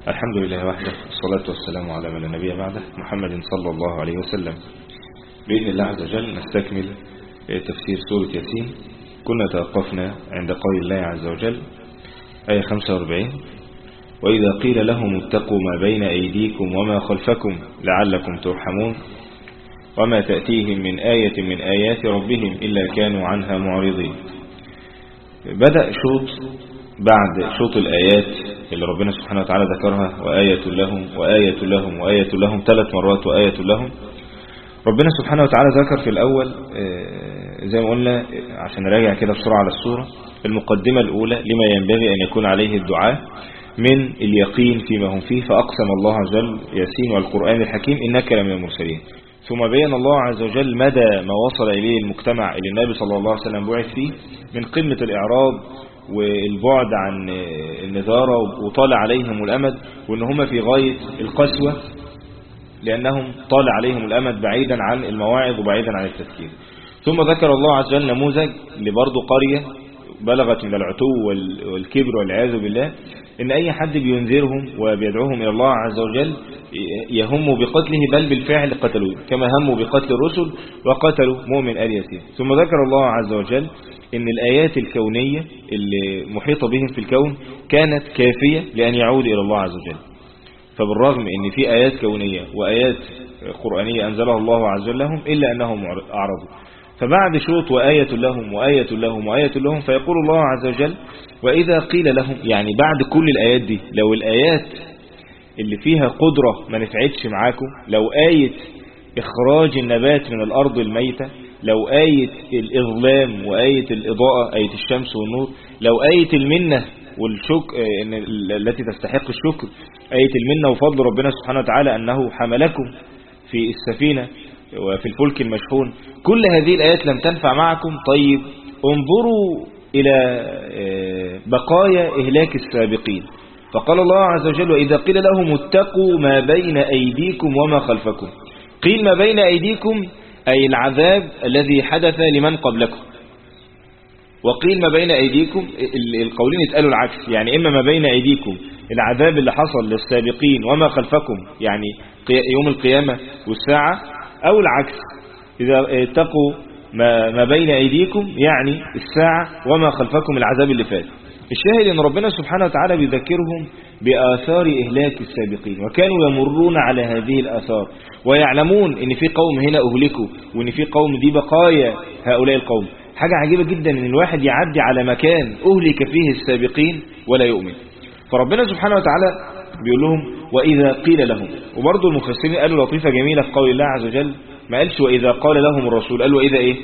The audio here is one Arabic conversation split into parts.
الحمد لله وحده، والصلاة والسلام على من لا نبي بعده، محمد صلى الله عليه وسلم. بإذن الله عز وجل نستكمل تفسير سورة ياسين. كنا توقفنا عند قول الله عز وجل آية 45: وإذا قيل لهم اتقوا ما بين أيديكم وما خلفكم لعلكم ترحمون وما تأتيهم من آية من آيات ربهم إلا كانوا عنها معرضين. بدأ شوط بعد شوط الآيات اللي ربنا سبحانه وتعالى ذكرها، وآية لهم وآية لهم وآية لهم 3 مرات، وآية لهم. ربنا سبحانه وتعالى ذكر في الأول زي ما قلنا عشان نراجع كده بسرعة على السورة، المقدمة الأولى لما ينبغي أن يكون عليه الدعاء من اليقين فيما هم فيه، فأقسم الله عز وجل ياسين والقرآن الحكيم إنك لمن المرسلين. ثم بين الله عز وجل مدى ما وصل إليه المجتمع اللي النبي صلى الله عليه وسلم بعث فيه من قمة الإعراض والبعد عن النذارة، وطال عليهم الأمد، وإن هم في غاية القسوة لأنهم طال عليهم الأمد بعيدا عن المواعظ وبعيدا عن التذكير. ثم ذكر الله عز وجل نموذج لبرضه قرية بلغت من العتو والكبر والعياذ بالله، إن أي حد بينذرهم وبيدعوهم إلى الله عز وجل يهم بقتله، بل بالفعل قتلوه كما هموا بقتل الرسل وقتلوا مؤمن آل ياسين. ثم ذكر الله عز وجل إن الآيات الكونية اللي محيطة بهم في الكون كانت كافية لأن يعود إلى الله عز وجل. فبالرغم إن في آيات كونية وآيات قرآنية أنزلها الله عز وجل لهم إلا أنهم أعرضوا. فبعد شوط وآية لهم وآية لهم وآية لهم، فيقول الله عز وجل وإذا قيل لهم، يعني بعد كل الآيات دي لو الآيات اللي فيها قدرة ما نفعتش معاكم، لو آية إخراج النبات من الأرض الميتة، لو آية الإظلام وآية الإضاءة آية الشمس والنور، لو آية المنة والشكر التي تستحق الشكر آية المنة وفضل ربنا سبحانه وتعالى أنه حملكم في السفينة وفي الفلك المشحون، كل هذه الآيات لم تنفع معكم. طيب انظروا إلى بقايا إهلاك السابقين. فقال الله عز وجل وإذا قيل لهم اتقوا ما بين أيديكم وما خلفكم. قيل ما بين أيديكم أي العذاب الذي حدث لمن قبلكم، وقيل ما بين أيديكم القولين اتقالوا العكس، يعني إما ما بين أيديكم العذاب اللي حصل للسابقين وما خلفكم يعني يوم القيامة والساعة، أو العكس إذا اتقوا ما بين أيديكم يعني الساعة وما خلفكم العذاب اللي فات. الشاهد أن ربنا سبحانه وتعالى بيذكرهم بآثار إهلاك السابقين، وكانوا يمرون على هذه الآثار ويعلمون أن في قوم هنا أهلكوا وأن في قوم دي بقايا هؤلاء القوم. حاجة عجيبة جدا أن الواحد يعدي على مكان أهلك فيه السابقين ولا يؤمن. فربنا سبحانه وتعالى بيقول لهم وإذا قيل لهم. وبرضه المفسرين قالوا لطيفة جميلة في قول الله عز وجل، ما قالش وإذا قال لهم الرسول، قالوا وإذا إيه؟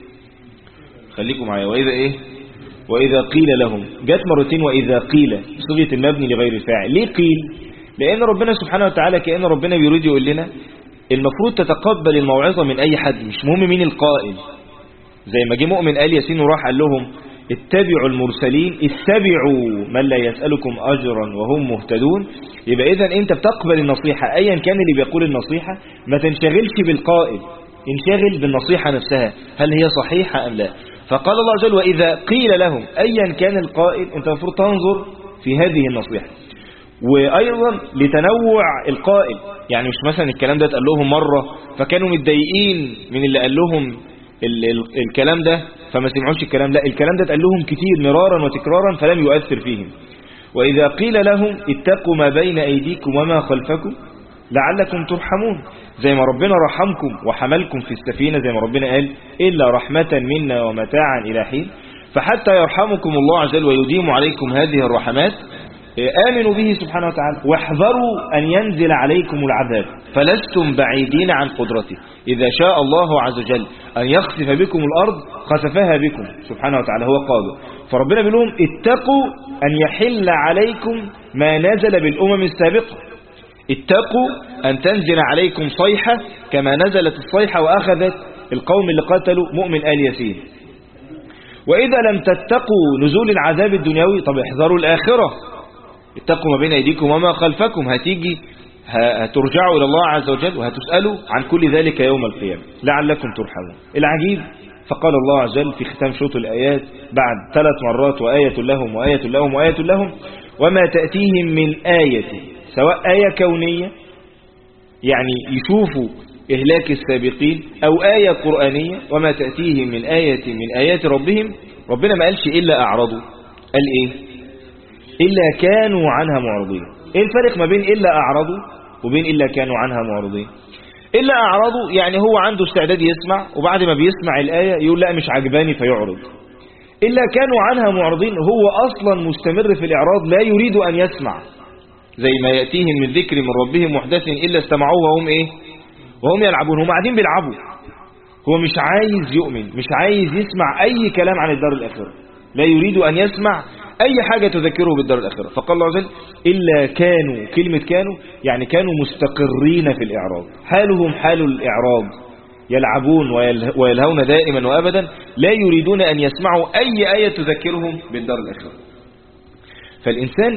خليكم معايا، وإذا إيه؟ وإذا قيل لهم. جت مرتين وإذا قيل صيغة المبني لغير الفاعل. ليه قيل؟ لأن ربنا سبحانه وتعالى كأن ربنا بيريد يقول لنا المفروض تتقبل الموعظة من أي حد، مش مهم مين القائل. زي ما جه مؤمن آل ياسين وراح قال لهم اتبعوا المرسلين، اتبعوا من لا يسألكم أجرا وهم مهتدون. يبقى إذن أنت بتقبل النصيحة أيا كان اللي بيقول النصيحة، ما تنشغلش بالقائل، انشغل بالنصيحة نفسها هل هي صحيحة أم لا. فقال الله عز وجل وإذا قيل لهم أيا كان القائل، أنت المفروض تنظر في هذه النصيحة. وأيضا لتنوع القائل، يعني مش مثلا الكلام ده اتقال لهم مرة فكانوا متضايقين من اللي قال لهم الكلام ده فما سمعوش الكلام، لا الكلام ده اتقال لهم كتير مرارا وتكرارا فلم يؤثر فيهم. وإذا قيل لهم اتقوا ما بين أيديكم وما خلفكم لعلكم ترحمون، زي ما ربنا رحمكم وحملكم في السفينة، زي ما ربنا قال إلا رحمة منا ومتاعا إلى حين. فحتى يرحمكم الله عز وجل ويديم عليكم هذه الرحمات آمنوا به سبحانه وتعالى، واحذروا أن ينزل عليكم العذاب فلستم بعيدين عن قدرته. إذا شاء الله عز وجل أن يخسف بكم الأرض خسفها بكم سبحانه وتعالى، هو قادر. فربنا بيقول لهم اتقوا أن يحل عليكم ما نزل بالأمم السابقة، اتقوا أن تنزل عليكم صيحة كما نزلت الصيحة وأخذت القوم اللي قتلوا مؤمن آل ياسين. وإذا لم تتقوا نزول العذاب الدنيوي، طب احذروا الآخرة، اتقوا ما بين أيديكم وما خلفكم، هترجعوا إلى الله عز وجل وهتسألوا عن كل ذلك يوم القيامة لعلكم ترحمون. العجيب فقال الله عز وجل في ختام شوط الآيات بعد 3 مرات وآية لهم وآية لهم وآية لهم وما تأتيهم من آية سواء آية كونية يعني يشوفوا إهلاك السابقين، أو آية قرآنية وما تأتيهم من آية من آيات ربهم، ربنا ما قالش إلا أعرضوا، قال إيه؟ إلا كانوا عنها معرضين. إيه الفرق ما بين إلا أعرضوا وبين إلا كانوا عنها معرضين؟ إلا أعرضوا يعني هو عنده استعداد يسمع، وبعد ما بيسمع الآية يقول لا مش عجباني فيعرض. إلا كانوا عنها معرضين هو أصلا مستمر في الإعراض، لا يريد أن يسمع، زي ما يأتيهم من ذكر من ربهم محدث إلا استمعوه وهم إيه؟ وهم يلعبون. هم قاعدين بيلعبوا، هو مش عايز يؤمن، مش عايز يسمع أي كلام عن الدار الآخرة، لا يريد أن يسمع أي حاجة تذكره بالدار الآخرة. فقال الله عز وجل إلا كانوا، كلمة كانوا يعني كانوا مستقرين في الإعراض، حالهم حال الإعراض، يلعبون ويلهون دائما وأبدا، لا يريدون أن يسمعوا أي آية تذكرهم بالدار الآخرة. فالإنسان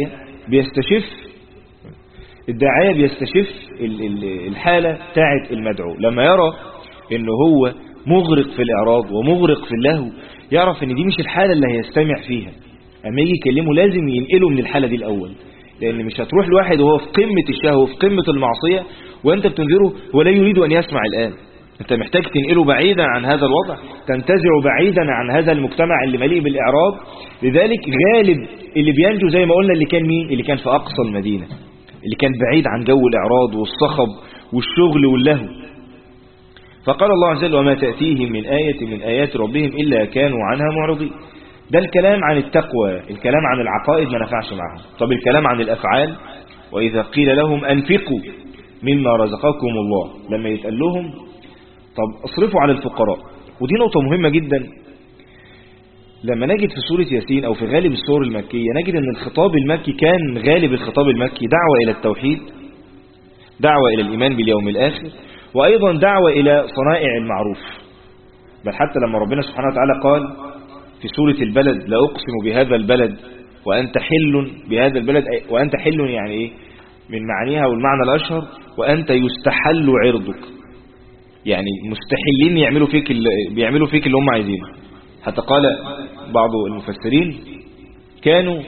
الداعية بيستشف الحالة بتاعت المدعو، لما يرى إنه هو مغرق في الإعراض ومغرق في اللهو، يعرف إن دي مش الحالة اللي هيستمع فيها. أما يجي يكلمه لازم ينقله من الحالة دي الأول، لأن مش هتروح لواحد وهو في قمة الشهوة وفي قمة المعصية وأنت بتنذره ولا يريد أن يسمع الآن. أنت محتاج تنقله بعيدا عن هذا الوضع، تنتزعه بعيدا عن هذا المجتمع اللي مليء بالإعراض. لذلك غالب اللي بينجو زي ما قلنا اللي كان مين؟ اللي كان في أقصى المدينة، اللي كان بعيد عن جو الإعراض والصخب والشغل واللهو. فقال الله عز وجل وما تأتيهم من آية من آيات ربهم إلا كانوا عنها معرضين. ده الكلام عن التقوى، الكلام عن العقائد ما نفعش معهم. طب الكلام عن الأفعال، وإذا قيل لهم أنفقوا مما رزقكم الله، لما يتقال لهم طب اصرفوا على الفقراء. ودي نقطة مهمة جدا. لما نجد في سورة ياسين أو في غالب السور المكية نجد أن الخطاب المكي كان غالب الخطاب المكي دعوة إلى التوحيد، دعوة إلى الإيمان باليوم الآخر، وأيضا دعوة إلى صنائع المعروف. بل حتى لما ربنا سبحانه وتعالى قال في سورة البلد لا أقسم بهذا البلد وأنت حل بهذا البلد، وأنت حل يعني إيه من معانيها والمعنى الأشهر؟ وأنت يستحل عرضك، يعني مستحلين بيعملوا فيك اللي هم عايزينه. حتى قال بعض المفسرين كانوا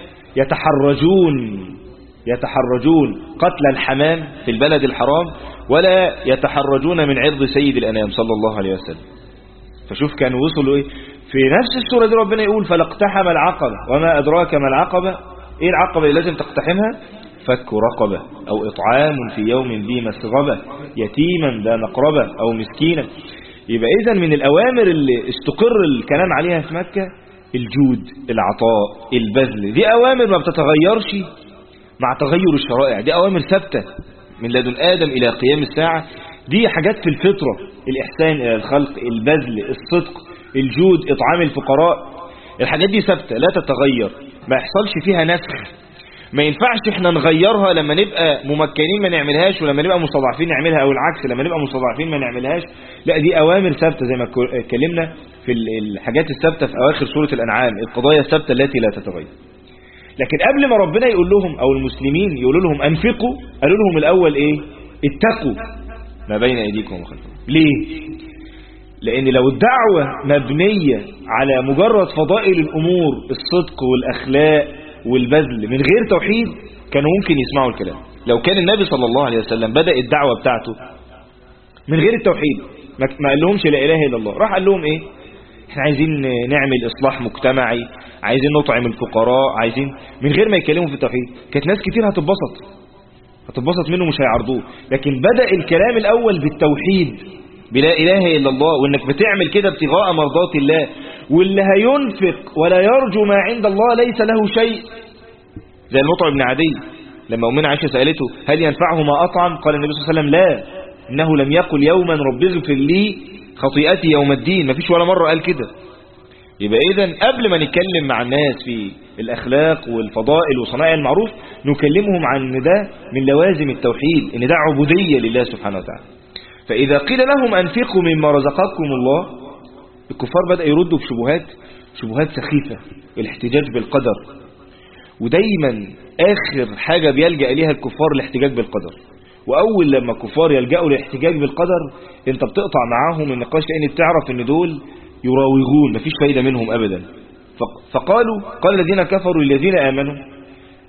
يتحرجون قتل الحمام في البلد الحرام ولا يتحرجون من عرض سيد الأنام صلى الله عليه وسلم. فشوف كانوا وصلوا إيه في نفس السورة دي. ربنا يقول فلاقتحم العقبة وما أدراك ما العقبة. إيه العقبة اللي لازم تقتحمها؟ فك رقبة أو إطعام في يوم ذي مسغبة يتيما ذا مقربة أو مسكينا. يبقى إذن من الأوامر اللي استقر الكلام عليها في مكة الجود، العطاء، البذل. دي أوامر ما بتتغيرش مع تغير الشرائع، دي أوامر ثابتة من لدن آدم إلى قيام الساعة. دي حاجات في الفطرة، الإحسان إلى الخلق، البذل، الصدق، الجود، إطعام الفقراء. الحاجات دي ثابتة لا تتغير، ما يحصلش فيها نسخ. ما ينفعش احنا نغيرها لما نبقى ممكنين ما نعملهاش، ولما نبقى مستضعفين نعملها، او العكس لما نبقى مستضعفين ما نعملهاش. لا، دي اوامر ثابته زي ما اتكلمنا في الحاجات الثابته في اواخر سوره الانعام، القضايا الثابته التي لا تتغير. لكن قبل ما ربنا يقول لهم او المسلمين يقولوا لهم انفقوا، قالوا لهم الاول ايه؟ اتقوا ما بين ايديكم وخلفكم. ليه؟ لان لو الدعوه مبنيه على مجرد فضائل الامور، الصدق والاخلاق والبذل من غير توحيد، كانوا ممكن يسمعوا الكلام. لو كان النبي صلى الله عليه وسلم بدأ الدعوة بتاعته من غير التوحيد، ما قال لهمش لا إله إلا الله، راح قال لهم إيه؟ احنا عايزين نعمل إصلاح مجتمعي، عايزين نطعم الفقراء، عايزين، من غير ما يكلموا في التوحيد. كانت ناس كتير هتتبسط منه، مش هيعرضوه. لكن بدأ الكلام الأول بالتوحيد، بلا إله إلا الله، وإنك بتعمل كده ابتغاء مرضات الله. واللي هينفق ولا يرجو ما عند الله ليس له شيء، زي المطعم بن عدي لما أمنا عائشة سألته هل ينفعه ما أطعم؟ قال النبي صلى الله عليه وسلم لا، إنه لم يقل يوما رب اغفر لي خطيئتي يوم الدين. ما فيش ولا مرة قال كده. يبقى إذن قبل ما نتكلم مع الناس في الأخلاق والفضائل وصنائع المعروف، نكلمهم عن إن ده من لوازم التوحيد، إن ده عبودية لله سبحانه وتعالى. فإذا قيل لهم أنفقوا مما رزقكم الله، الكفار بدأ يردوا بشبهات سخيفة، الاحتجاج بالقدر. ودايما آخر حاجة بيلجأ إليها الكفار الاحتجاج بالقدر. وأول لما الكفار يلجأوا للاحتجاج بالقدر انت بتقطع معاهم النقاش، لأن بتعرف ان دول يراوغون، مفيش فايدة منهم أبدا. قال الذين كفروا للذين آمنوا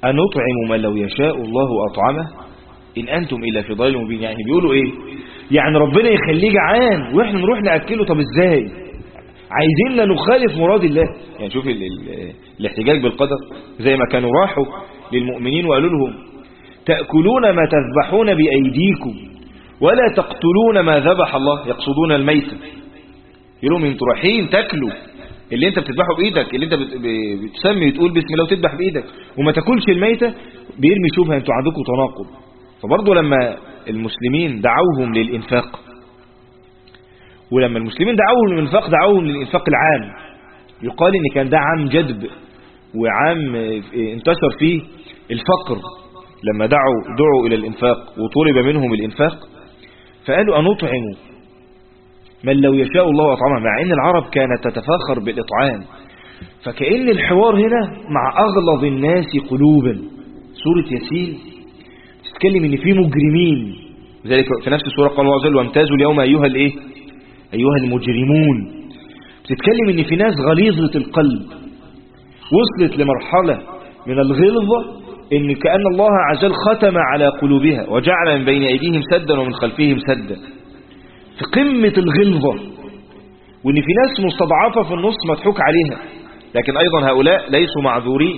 أنطعم من لو يشاء الله أطعمه إن أنتم إلا في ضلال مبين. يعني بيقولوا إيه؟ يعني ربنا يخليه جعان وإحنا نروح نأكله؟ طب إزاي؟ عايزيننا نخالف مراد الله. يعني شوف الاحتجاج بالقدر، زي ما كانوا راحوا للمؤمنين وقالوا لهم تأكلون ما تذبحون بأيديكم ولا تقتلون ما ذبح الله، يقصدون الميتة. يقولوا لهم انتوا رايحين تاكلوا اللي انت بتذبحه بايدك، اللي انت بتسمي تقول بسم الله وتذبح بايدك وما تاكلش الميتة، بيرمي شبهه انتوا عندكم تناقض. فبرضه لما المسلمين دعوهم للإنفاق، ولما المسلمين دعوهم للإنفاق دعوهم للإنفاق العام. يقال ان كان ده عام جدب وعام انتشر فيه الفقر، لما دعوا إلى الإنفاق وطلب منهم الإنفاق فقالوا أنطعم من لو يشاء الله أطعمه، مع أن العرب كانت تتفاخر بالإطعام. فكأن الحوار هنا مع أغلظ الناس قلوبا. سورة ياسين تتكلم ان في مجرمين، ذلك في نفس السورة قال الله عز وجل وامتازوا اليوم أيها المجرمون. بتتكلم ان في ناس غليظة القلب وصلت لمرحلة من الغلظة ان كأن الله عز وجل ختم على قلوبها وجعل من بين أيديهم سدا ومن خلفهم سدا، في قمة الغلظة. وان في ناس مستضعفة في النص مضحوك عليها، لكن أيضا هؤلاء ليسوا معذورين.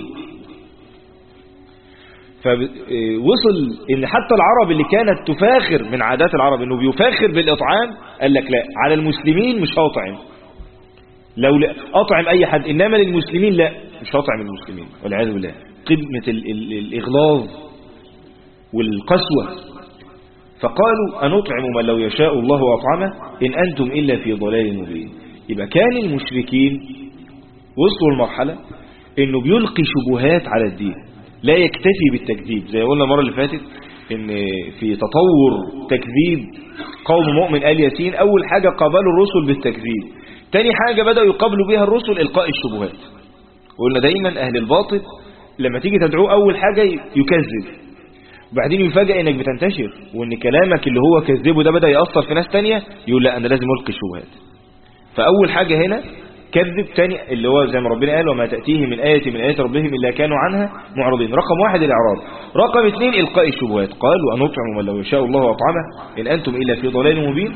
فوصل ان حتى العرب اللي كانت تفاخر، من عادات العرب انه بيفاخر بالإطعام، قال لك لا، على المسلمين مش هطعم، لو لا أطعم أي حد، إنما للمسلمين لا، مش هطعم المسلمين والعياذ بالله. قمة الإغلاظ والقسوة. فقالوا أنطعم من لو يشاء الله أطعمه إن أنتم إلا في ضلال مبين. يبقى كان المشركين وصلوا المرحلة إنه بيلقي شبهات على الدين، لا يكتفي بالتكذيب. زي قلنا المرة اللي فاتت إن في تطور تكذيب قوم مؤمن آل ياسين، أول حاجة قابلوا الرسل بالتكذيب، تاني حاجة بدأوا يقابلوا بها الرسل إلقاء الشبهات. وقلنا دايما أهل الباطل لما تيجي تدعوه أول حاجة يكذب، وبعدين يفاجئ إنك بتنتشر وإن كلامك اللي هو كذبه ده بدأ يأثر في ناس تانية، يقول لا أنا لازم ألقي الشبهات. فأول حاجة هنا كذب، تاني اللي هو زي ما ربنا قال وما تأتيه من آية من آيات ربهم إلا كانوا عنها معرضين. رقم 1 الإعراض. رقم 2 إلقاء الشبهات. قال وأنطعم من لو يشاء الله أطعمه إن أنتم إلا في ضلال مبين.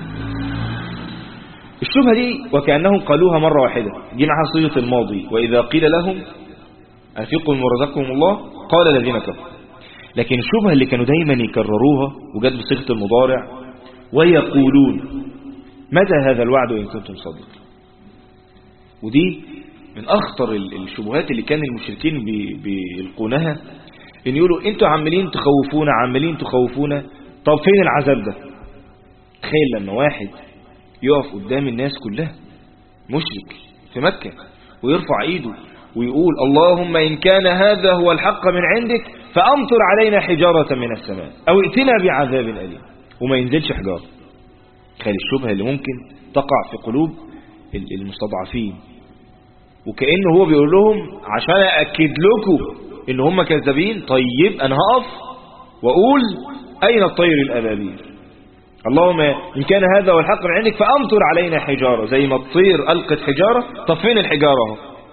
الشبهة دي وكأنهم قالوها مرة واحدة، دي معها صيغة الماضي، وإذا قيل لهم أنفقوا مما رزقكم الله قال الذين كفروا. لكن الشبهة اللي كانوا دايما يكرروها وجد بصيغة المضارع ويقولون متى هذا الوعد إن كنتم صادقين. ودي من أخطر الشبهات اللي كان المشركين بيلقونها، إن يقولوا أنتوا عمالين تخوفونا، طب فين العذاب ده؟ تخيل لما واحد يقف قدام الناس كلها مشرك في مكة ويرفع ايده ويقول اللهم إن كان هذا هو الحق من عندك فأمطر علينا حجارة من السماء أو ائتنا بعذاب أليم، وما ينزلش حجارة. تخيل الشبهة اللي ممكن تقع في قلوب المستضعفين، وكأنه هو بيقول لهم عشان أأكد لكم إن هم كذابين، طيب أنا هقف وأقول أين الطير الأبابيل، اللهم إن كان هذا هو الحق من عندك فأمطر علينا حجارة، زي ما الطير ألقت حجارة، طب فين الحجارة؟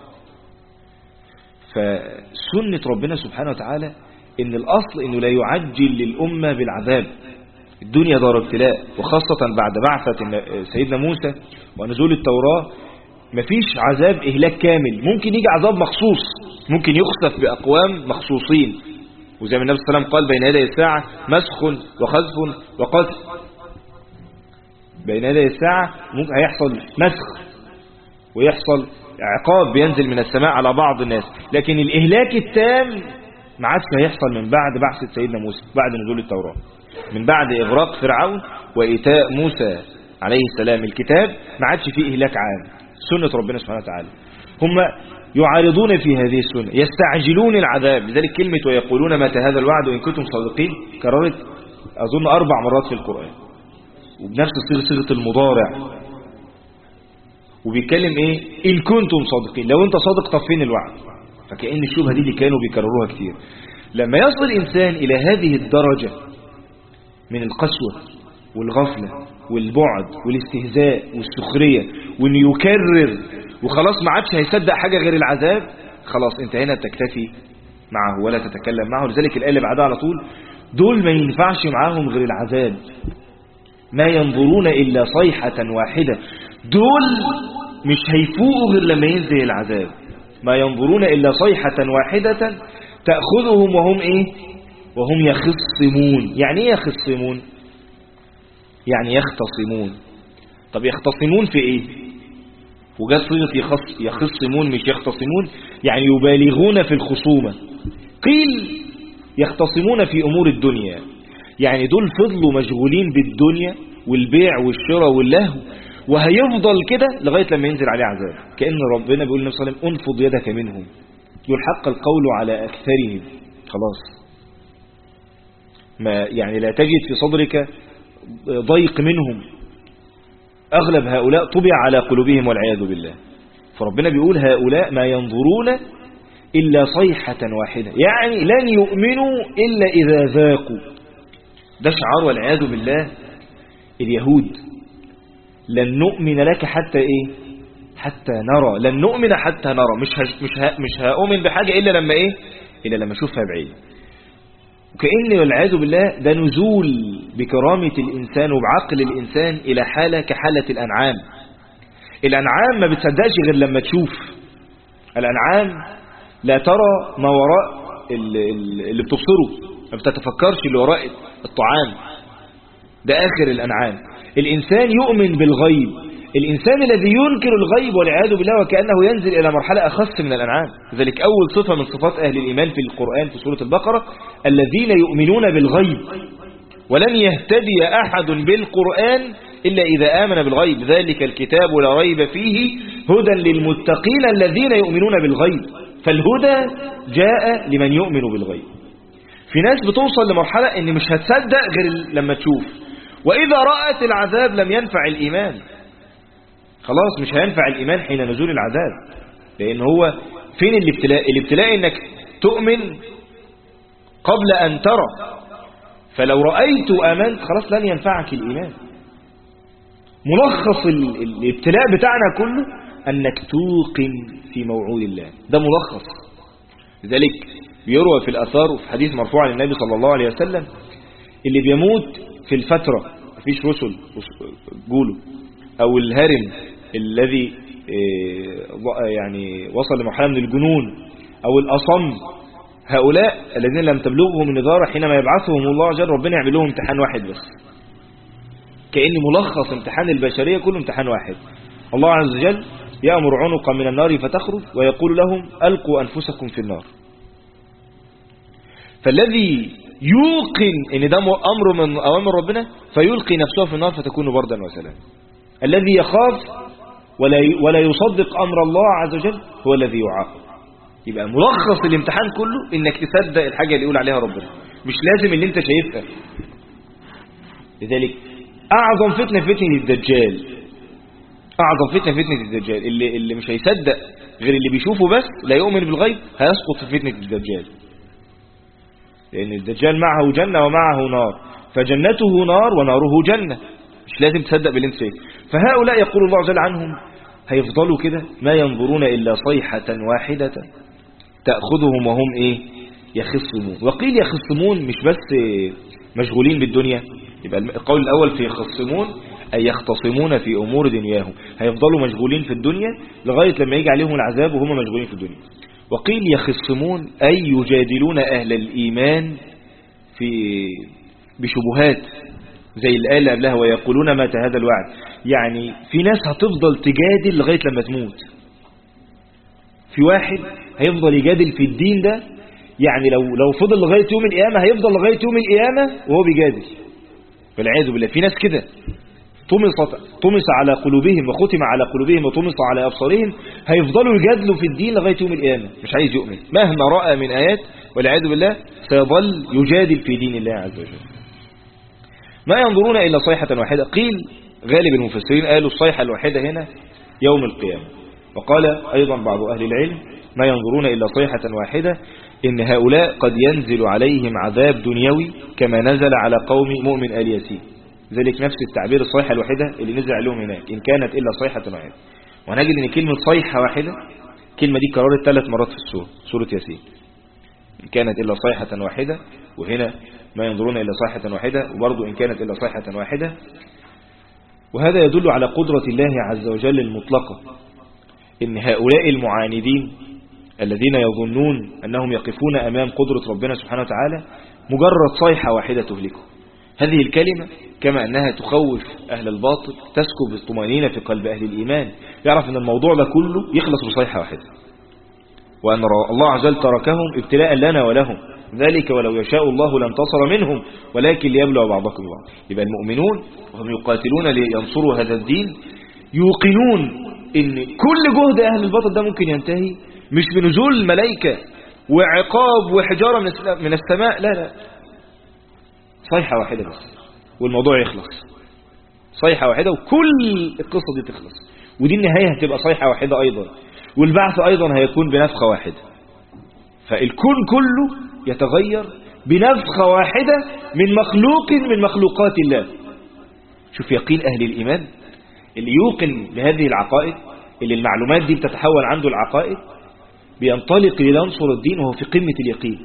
فسنة ربنا سبحانه وتعالى إن الأصل إنه لا يعجل للأمة بالعذاب. الدنيا دار ابتلاء، وخاصة بعد بعثة سيدنا موسى ونزول التوراة مفيش عذاب إهلاك كامل، ممكن يجي عذاب مخصوص، ممكن يخسف بأقوام مخصوصين. وزي ما النبي صلى الله عليه وسلم قال بين يدي الساعة مسخ وخذف وقذف. بين يدي الساعة ممكن هيحصل مسخ ويحصل عقاب بينزل من السماء على بعض الناس، لكن الإهلاك التام ما عادش هيحصل من بعد بعثة سيدنا موسى، بعد نزول التوراة، من بعد إغراق فرعون وإيتاء موسى عليه السلام الكتاب، ما عادش فيه إهلاك عام. سنة ربنا سبحانه وتعالى. هم يعارضون في هذه السنة، يستعجلون العذاب. لذلك كلمة ويقولون متى هذا الوعد وإن كنتم صادقين كررت أظن 4 مرات في القرآن، وبنفس صيغة المضارع، وبيتكلم إيه إن كنتم صادقين، لو أنت صادق طب فين الوعد؟ فكأن الشبهة دي اللي كانوا بيكرروها كتير. لما يصل الإنسان إلى هذه الدرجة من القسوة والغفلة والبعد والاستهزاء والسخرية، وإنه يكرر وخلاص ما عادش هيصدق حاجة غير العذاب، خلاص انت هنا تكتفي معه ولا تتكلم معه. لذلك الآية اللي بعدها على طول دول ما ينفعش معاهم غير العذاب، ما ينظرون إلا صيحة واحدة، دول مش هيفوقوا غير لما ينزل العذاب. ما ينظرون إلا صيحة واحدة تأخذهم وهم إيه؟ وهم يخصمون. يعني إيه يخصمون؟ يعني يختصمون. طب يختصمون في إيه؟ وجد صيغة يخصمون مش يختصمون، يعني يبالغون في الخصومة. قيل يختصمون في أمور الدنيا، يعني دول فضلوا مشغولين بالدنيا والبيع والشراء واللهو، وهيفضل كده لغاية لما ينزل عليه عذاب. كأن ربنا بيقول للنبي صلى الله عليه وسلم انفض يدك منهم يلحق القول على أكثرهم. خلاص، ما يعني لا تجد في صدرك ضيق منهم، أغلب هؤلاء طبع على قلوبهم والعياذ بالله. فربنا بيقول هؤلاء ما ينظرون إلا صيحة واحدة، يعني لن يؤمنوا إلا إذا ذاقوا. ده شعار والعياذ بالله اليهود، لن نؤمن لك حتى إيه؟ حتى نرى. لن نؤمن حتى نرى، مش هؤمن بحاجة إلا لما إيه؟ إلا لما أشوفها بعيد. وكأن والعياذ بالله ده نزول بكرامة الإنسان وبعقل الإنسان إلى حالة كحالة الأنعام. الأنعام ما بتصدقش غير لما تشوف. الأنعام لا ترى ما وراء اللي بتبصره، ما بتتفكرش اللي وراء الطعام. ده آخر الأنعام. الإنسان يؤمن بالغيب. الإنسان الذي ينكر الغيب والعياذ بالله وكأنه ينزل إلى مرحلة أخص من الأنعام. لذلك أول صفة من صفات أهل الإيمان في القرآن في سورة البقرة الذين يؤمنون بالغيب. ولن يهتدي أحد بالقرآن إلا إذا آمن بالغيب، ذلك الكتاب لا ريب فيه هدى للمتقين الذين يؤمنون بالغيب. فالهدى جاء لمن يؤمن بالغيب. في ناس بتوصل لمرحلة إن مش هتصدق غير لما تشوف، وإذا رأت العذاب لم ينفع الإيمان. خلاص مش هينفع الإيمان حين نزول العذاب، لأن هو فين الابتلاء؟ الابتلاء إنك تؤمن قبل أن ترى، فلو رأيت آمنت خلاص لن ينفعك الإيمان. ملخص الابتلاء بتاعنا كله أنك توقن في موعود الله، ده ملخص. لذلك بيروى في الأثار وفي حديث مرفوع للنبي صلى الله عليه وسلم اللي بيموت في الفترة مفيش رسل قولوا، أو الهرم الذي يعني وصل لمرحلة من الجنون، أو الأصم، هؤلاء الذين لم تبلغهم النذارة حينما يبعثهم الله جل ربنا يعمل لهم امتحان واحد بس. كأن ملخص امتحان البشرية كله امتحان واحد. الله عز وجل يأمر عنقا من النار فتخرج ويقول لهم ألقوا أنفسكم في النار. فالذي يوقن ان ده أمر من أوامر ربنا فيلقي نفسه في النار فتكون بردا وسلام. الذي يخاف ولا يصدق أمر الله عز وجل هو الذي يعاقب. يبقى ملخص الامتحان كله انك تصدق الحاجة اللي يقول عليها ربنا، مش لازم اللي انت شايفها. لذلك اعظم فتنة الدجال، اعظم فتنة الدجال اللي مش هيصدق غير اللي بيشوفه بس، لا يؤمن بالغيب، هيسقط في فتنة الدجال. لان الدجال معه جنة ومعه نار، فجنته نار وناره جنة، مش لازم تصدق باللي انت شايفه. فهؤلاء يقول الله عز وجل عنهم هيفضلوا كده ما ينظرون إلا صيحة واحدة تأخذهم وهم إيه؟ يخصمون. وقيل يخصمون مش بس مشغولين بالدنيا، يبقى القول الأول في يخصمون أي يختصمون في أمور دنياهم، هيفضلوا مشغولين في الدنيا لغاية لما يجي عليهم العذاب وهم مشغولين في الدنيا. وقيل يخصمون أي يجادلون أهل الإيمان بشبهات زي الآية اللي قبلها ويقولون متى هذا الوعد. يعني في ناس هتفضل تجادل لغاية لما تموت. في واحد هيفضل يجادل في الدين ده، يعني لو فضل لغاية يوم القيامة هيفضل لغاية يوم القيامة وهو بيجادل والعياذ بالله. في ناس كده طمس على قلوبهم وختم على قلوبهم وطمس على أبصارهم، هيفضلوا يجادلوا في الدين لغاية يوم القيامة، مش عايز يؤمن مهما رأى من آيات والعياذ بالله، سيظل يجادل في دين الله عز وجل. ما ينظرون إلا صيحة واحدة. قيل غالب المفسرين قالوا الصيحة الواحدة هنا يوم القيامة. وقال أيضا بعض أهل العلم ما ينظرون إلا صيحة واحدة إن هؤلاء قد ينزل عليهم عذاب دنيوي كما نزل على قوم مؤمن آل ياسين. ذلك نفس التعبير الصيحة الواحدة اللي نزل عليهم هناك إن كانت إلا صيحة واحدة. ونجد إن كلمة صيحة واحدة كلمة دي كررت 3 مرات في السورة، سورة ياسين. إن كانت إلا صيحة واحدة، وهنا ما ينظرون إلا صيحة واحدة، وبرضو إن كانت إلا صيحة واحدة. وهذا يدل على قدرة الله عز وجل المطلقة، إن هؤلاء المعاندين الذين يظنون أنهم يقفون أمام قدرة ربنا سبحانه وتعالى مجرد صيحة واحدة تهلكه. هذه الكلمة كما أنها تخوف أهل الباطل تسكب الطمأنينة في قلب أهل الإيمان، يعرف أن الموضوع ده كله يخلص بصيحة واحدة، وأن الله عز وجل تركهم ابتلاء لنا ولهم، ذلك ولو يشاء الله لانتصر منهم ولكن ليبلو بعضكم ببعض. يبقى المؤمنون وهم يقاتلون لينصروا هذا الدين يوقنون إن كل جهد أهل الباطل ده ممكن ينتهي مش بنزول الملائكة وعقاب وحجارة من السماء، لا، صيحة واحدة بس والموضوع يخلص، صيحة واحدة وكل القصة دي تخلص. ودي النهاية هتبقى صيحة واحدة أيضا، والبعث أيضا هيكون بنفخة واحدة. فالكون كله يتغير بنفخة واحدة من مخلوق من مخلوقات الله. شوف يقين أهل الإيمان اللي يوقن بهذه العقائد، اللي المعلومات دي بتتحول عنده العقائد، بينطلق لينصر الدين وهو في قمة اليقين،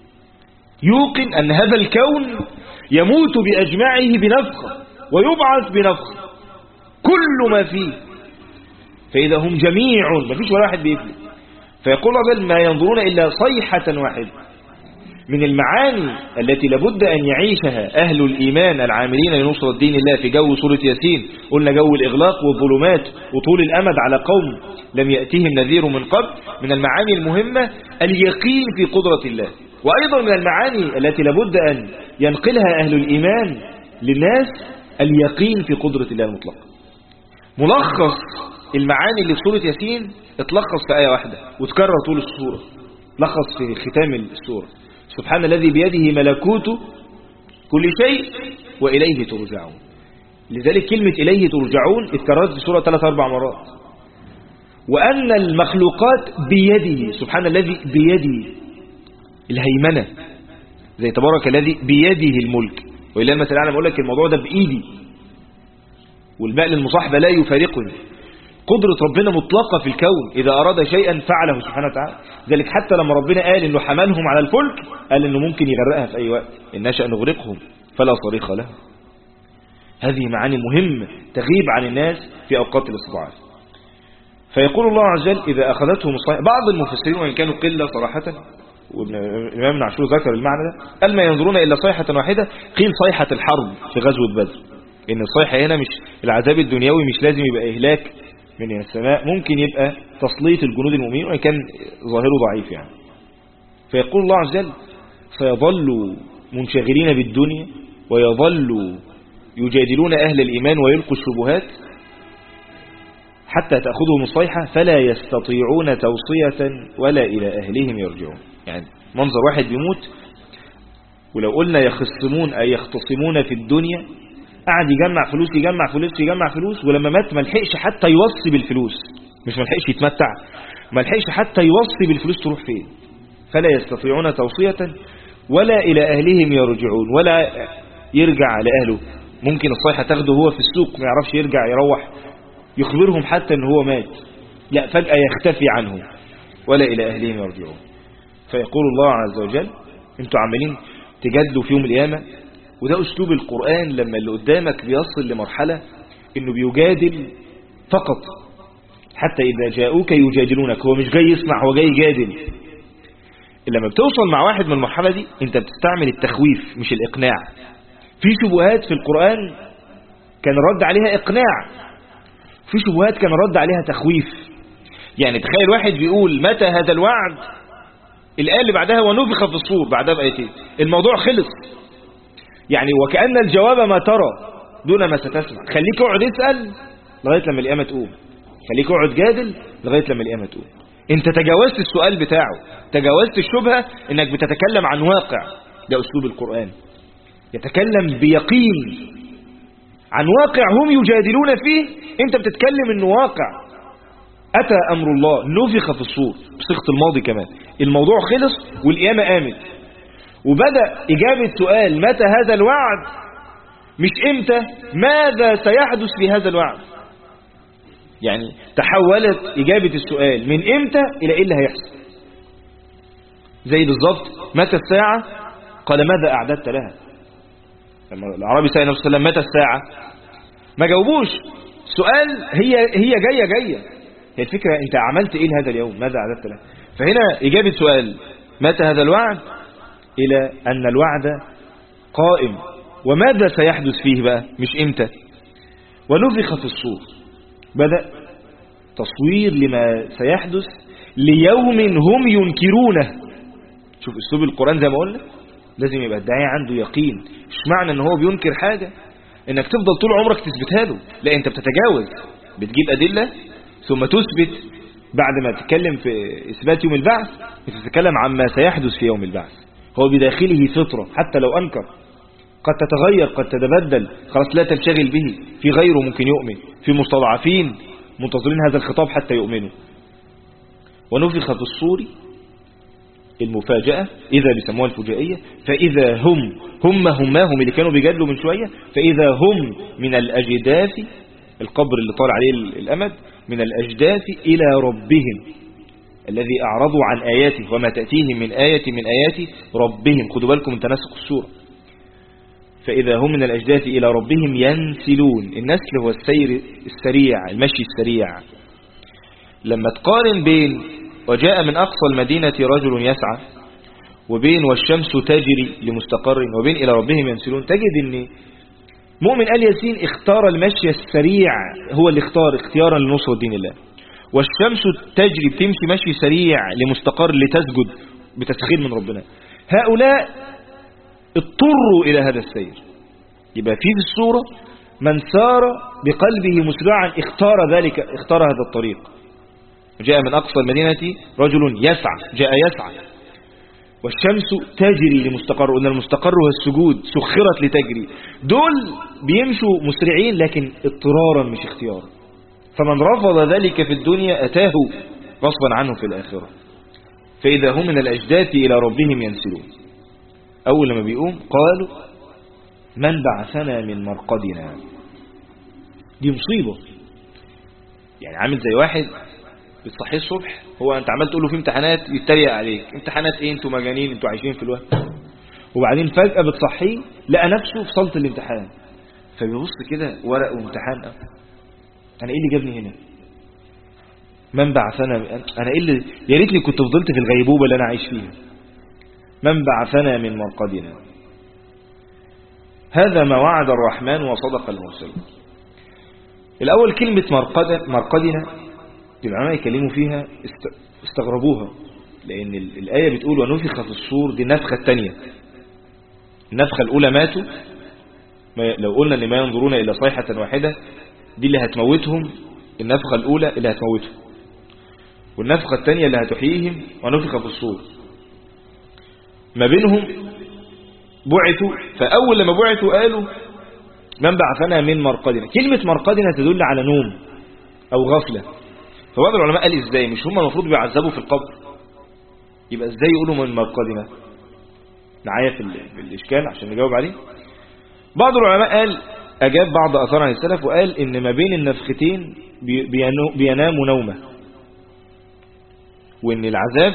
يوقن أن هذا الكون يموت بأجمعه بنفخة ويبعث بنفخة كل ما فيه، فإذا هم جميع ما فيش ولا واحد بيفلت. فيقول الله ما ينظرون إلا صيحة واحدة. من المعاني التي لابد أن يعيشها أهل الإيمان العاملين لنصرة الدين الله في جو سورة ياسين، قلنا جو الإغلاق والظلمات وطول الأمد على قوم لم يأتهم نذير من قبل، من المعاني المهمة اليقين في قدرة الله. وأيضا من المعاني التي لابد أن ينقلها أهل الإيمان للناس اليقين في قدرة الله المطلقة. ملخص المعاني اللي في سورة ياسين اتلخص في آية واحدة وتكرر طول السورة، لخص في ختام السورة: سبحان الذي بيده ملكوت كل شيء وإليه ترجعون. لذلك كلمة إليه ترجعون اتكررت في السورة 3-4 مرات. وأن المخلوقات بيده، سبحان الذي بيده الهيمنة، زي تبارك الذي بيده الملك وإلا المثل الأعلى. بقول لك الموضوع ده بإيدي، والباء للمصاحبة لا يفارقني. قدرة ربنا مطلقة في الكون، إذا أراد شيئا فعله سبحانه وتعالى. ذلك حتى لما ربنا قال إنه حملهم على الفلك قال إنه ممكن يغرقها في أي وقت، إن نشأ نغرقهم فلا صريخ له. هذه معاني مهمة تغيب عن الناس في أوقات الاستضعاف. فيقول الله عز وجل إذا أخذتهم الصيحة. بعض المفسرين وإن كانوا قلة صراحة، والإمام ابن عاشور ذكر المعنى ده، قال ما ينظرون إلا صيحة واحدة، قيل صيحة الحرب في غزوة بدر. إن الصيحة هنا مش العذاب الدنيوي، مش لازم يبقى إهلاك من السماء، ممكن يبقى تسليط الجنود المؤمنين وإن كان ظاهره ضعيف يعني. فيقول الله عز وجل فيظلوا منشغلين بالدنيا ويظلوا يجادلون أهل الإيمان ويلقوا الشبهات حتى تأخذهم الصيحة فلا يستطيعون توصية ولا إلى أهلهم يرجعون. يعني منظر واحد بيموت، ولو قلنا يخصمون أي يختصمون في الدنيا، قعد يجمع فلوس يجمع فلوس يجمع فلوس، ولما مات ما لحقش حتى يوصي بالفلوس، مش ما لحقش يتمتع، ما لحقش حتى يوصي بالفلوس تروح فين. فلا يستطيعون توصية ولا إلى أهلهم يرجعون، ولا يرجع لأهله. ممكن الصيحة تاخده هو في السوق ما يعرفش يرجع يروح يخبرهم حتى ان هو مات، لا فجأة يختفي عنهم ولا إلى أهلهم يرجعون. فيقول الله عز وجل انتوا عمالين تجادلوا في يوم القيامة. وده أسلوب القرآن لما اللي قدامك بيصل لمرحلة انه بيجادل فقط، حتى إذا جاءوك يجادلونك، هو مش جاي يسمع، هو جاي يجادل. لما بتوصل مع واحد من المرحلة دي انت بتستعمل التخويف مش الإقناع. في شبهات في القرآن كان رد عليها إقناع، في شبهات كان رد عليها تخويف. يعني تخيل واحد بيقول متى هذا الوعد، الآية اللي بعدها ونفخ في الصور، بعدها بآيتين الموضوع خلص. يعني وكأن الجواب ما ترى دون ما ستسمع. خليك اقعد اسأل لغاية لما القيامة تقوم، خليك اقعد جادل لغاية لما القيامة تقوم. انت تجاوزت السؤال بتاعه، تجاوزت الشبهة انك بتتكلم عن واقع. ده أسلوب القرآن، يتكلم بيقين عن واقع هم يجادلون فيه، انت بتتكلم انه واقع. أتى أمر الله نفخ في الصور بصيغة الماضي كمان، الموضوع خلص والقيامة قامت. وبدأ إجابة سؤال متى هذا الوعد، مش إمتى، ماذا سيحدث في هذا الوعد. يعني تحولت إجابة السؤال من إمتى إلى إيه اللي هيحصل. زي بالظبط متى الساعة؟ قال ماذا أعددت لها؟ لما الأعرابي سأل النبي صلى الله عليه وسلم متى الساعة ما جاوبوش سؤال، هي جاية. هي الفكرة أنت عملت إيه لهذا اليوم؟ ماذا أعددت له؟ فهنا إجابة سؤال متى هذا الوعد إلى أن الوعد قائم، وماذا سيحدث فيه بقى مش إمتى. ونفخ في الصور، بدأ تصوير لما سيحدث ليوم هم ينكرونه. شوف أسلوب القرآن زي ما قلنا، لازم يبقى الداعية عنده يقين. مش معنى ان هو بينكر حاجة انك تفضل طول عمرك تثبتها له، لا انت بتتجاوز، بتجيب أدلة ثم تثبت. بعد ما تتكلم في إثبات يوم البعث بتتكلم عما سيحدث في يوم البعث. هو بداخله فطرة، حتى لو أنكر قد تتغير قد تتبدل، خلاص لا تنشغل به. في غيره ممكن يؤمن، في مستضعفين منتظرين هذا الخطاب حتى يؤمنوا. ونفخ في الصور، المفاجأة إذا بيسموها الفجائية، فإذا هماهم اللي كانوا بيجادلوا من شوية، فإذا هم من الأجداث، القبر اللي طال عليه الأمد، من الأجداث إلى ربهم الذي أعرضوا عن آياته وما تأتيهم من آية من آيات ربهم. خدوا بالكم من تناسق السورة. فإذا هم من الأجداث إلى ربهم ينسلون. النسل هو السير السريع، المشي السريع. لما تقارن بين وجاء من أقصى المدينة رجل يسعى وبين والشمس تجري لمستقر وبين إلى ربهم ينسلون، تجد أن مؤمن آل ياسين اختار المشي السريع، هو اللي اختيارا لنصرة دين الله. والشمس تجري، بتمشي مشي سريع لمستقر لتسجد بتسخير من ربنا. هؤلاء اضطروا إلى هذا السير. يبقى في الصورة من سار بقلبه مسرعا اختار هذا الطريق. جاء من أقصى المدينة رجل يسعى، جاء يسعى. والشمس تجري لمستقر، وأن المستقر هو السجود، سخرت لتجري. دول بيمشوا مسرعين لكن اضطرارا مش اختيارا. فمن رفض ذلك في الدنيا أتاه غصبا عنه في الآخرة. فإذا هم من الأجداث إلى ربهم ينسلون. أول لما بيقوم قالوا من بعثنا من مرقدنا. دي مصيبة. يعني عامل زي واحد بتصحيه الصبح، هو انت عمال تقول له في امتحانات يتريق عليك. امتحانات ايه؟ انتوا مجانين، انتوا عايشين في الوهم. وبعدين فجأة بتصحيه لقى نفسه في صالة الامتحان، فبيبص كده ورق وامتحان. انا ايه اللي جابني هنا؟ من بعثنا؟ انا ايه اللي يا ريتني كنت فضلت في الغيبوبة اللي انا عايش فيها. من بعثنا من مرقدنا. هذا ما وعد الرحمن وصدق المرسلون. الاول كلمة مرقدنا العلماء يكلموا فيها استغربوها، لأن الآية بتقول ونفخ في الصور، دي النفخة الثانية. النفخة الأولى ماتوا، لو قلنا لما ينظرون إلى صيحة واحدة دي اللي هتموتهم، النفخة الأولى اللي هتموتهم، والنفخة الثانية اللي هتحييهم ونفخ في الصور. ما بينهم بعثوا، فأول لما بعثوا قالوا من بعثنا من مرقدنا. كلمة مرقدنا تدل على نوم أو غفلة. فبعض العلماء قال ازاي؟ مش هم المفروض بيعذبوا في القبر؟ يبقى ازاي يقولوا من مرقدنا؟ معايا في الإشكال عشان نجاوب عليه. بعض العلماء قال أجاب بعض أثار عن السلف وقال إن ما بين النفختين بيناموا نومة، وإن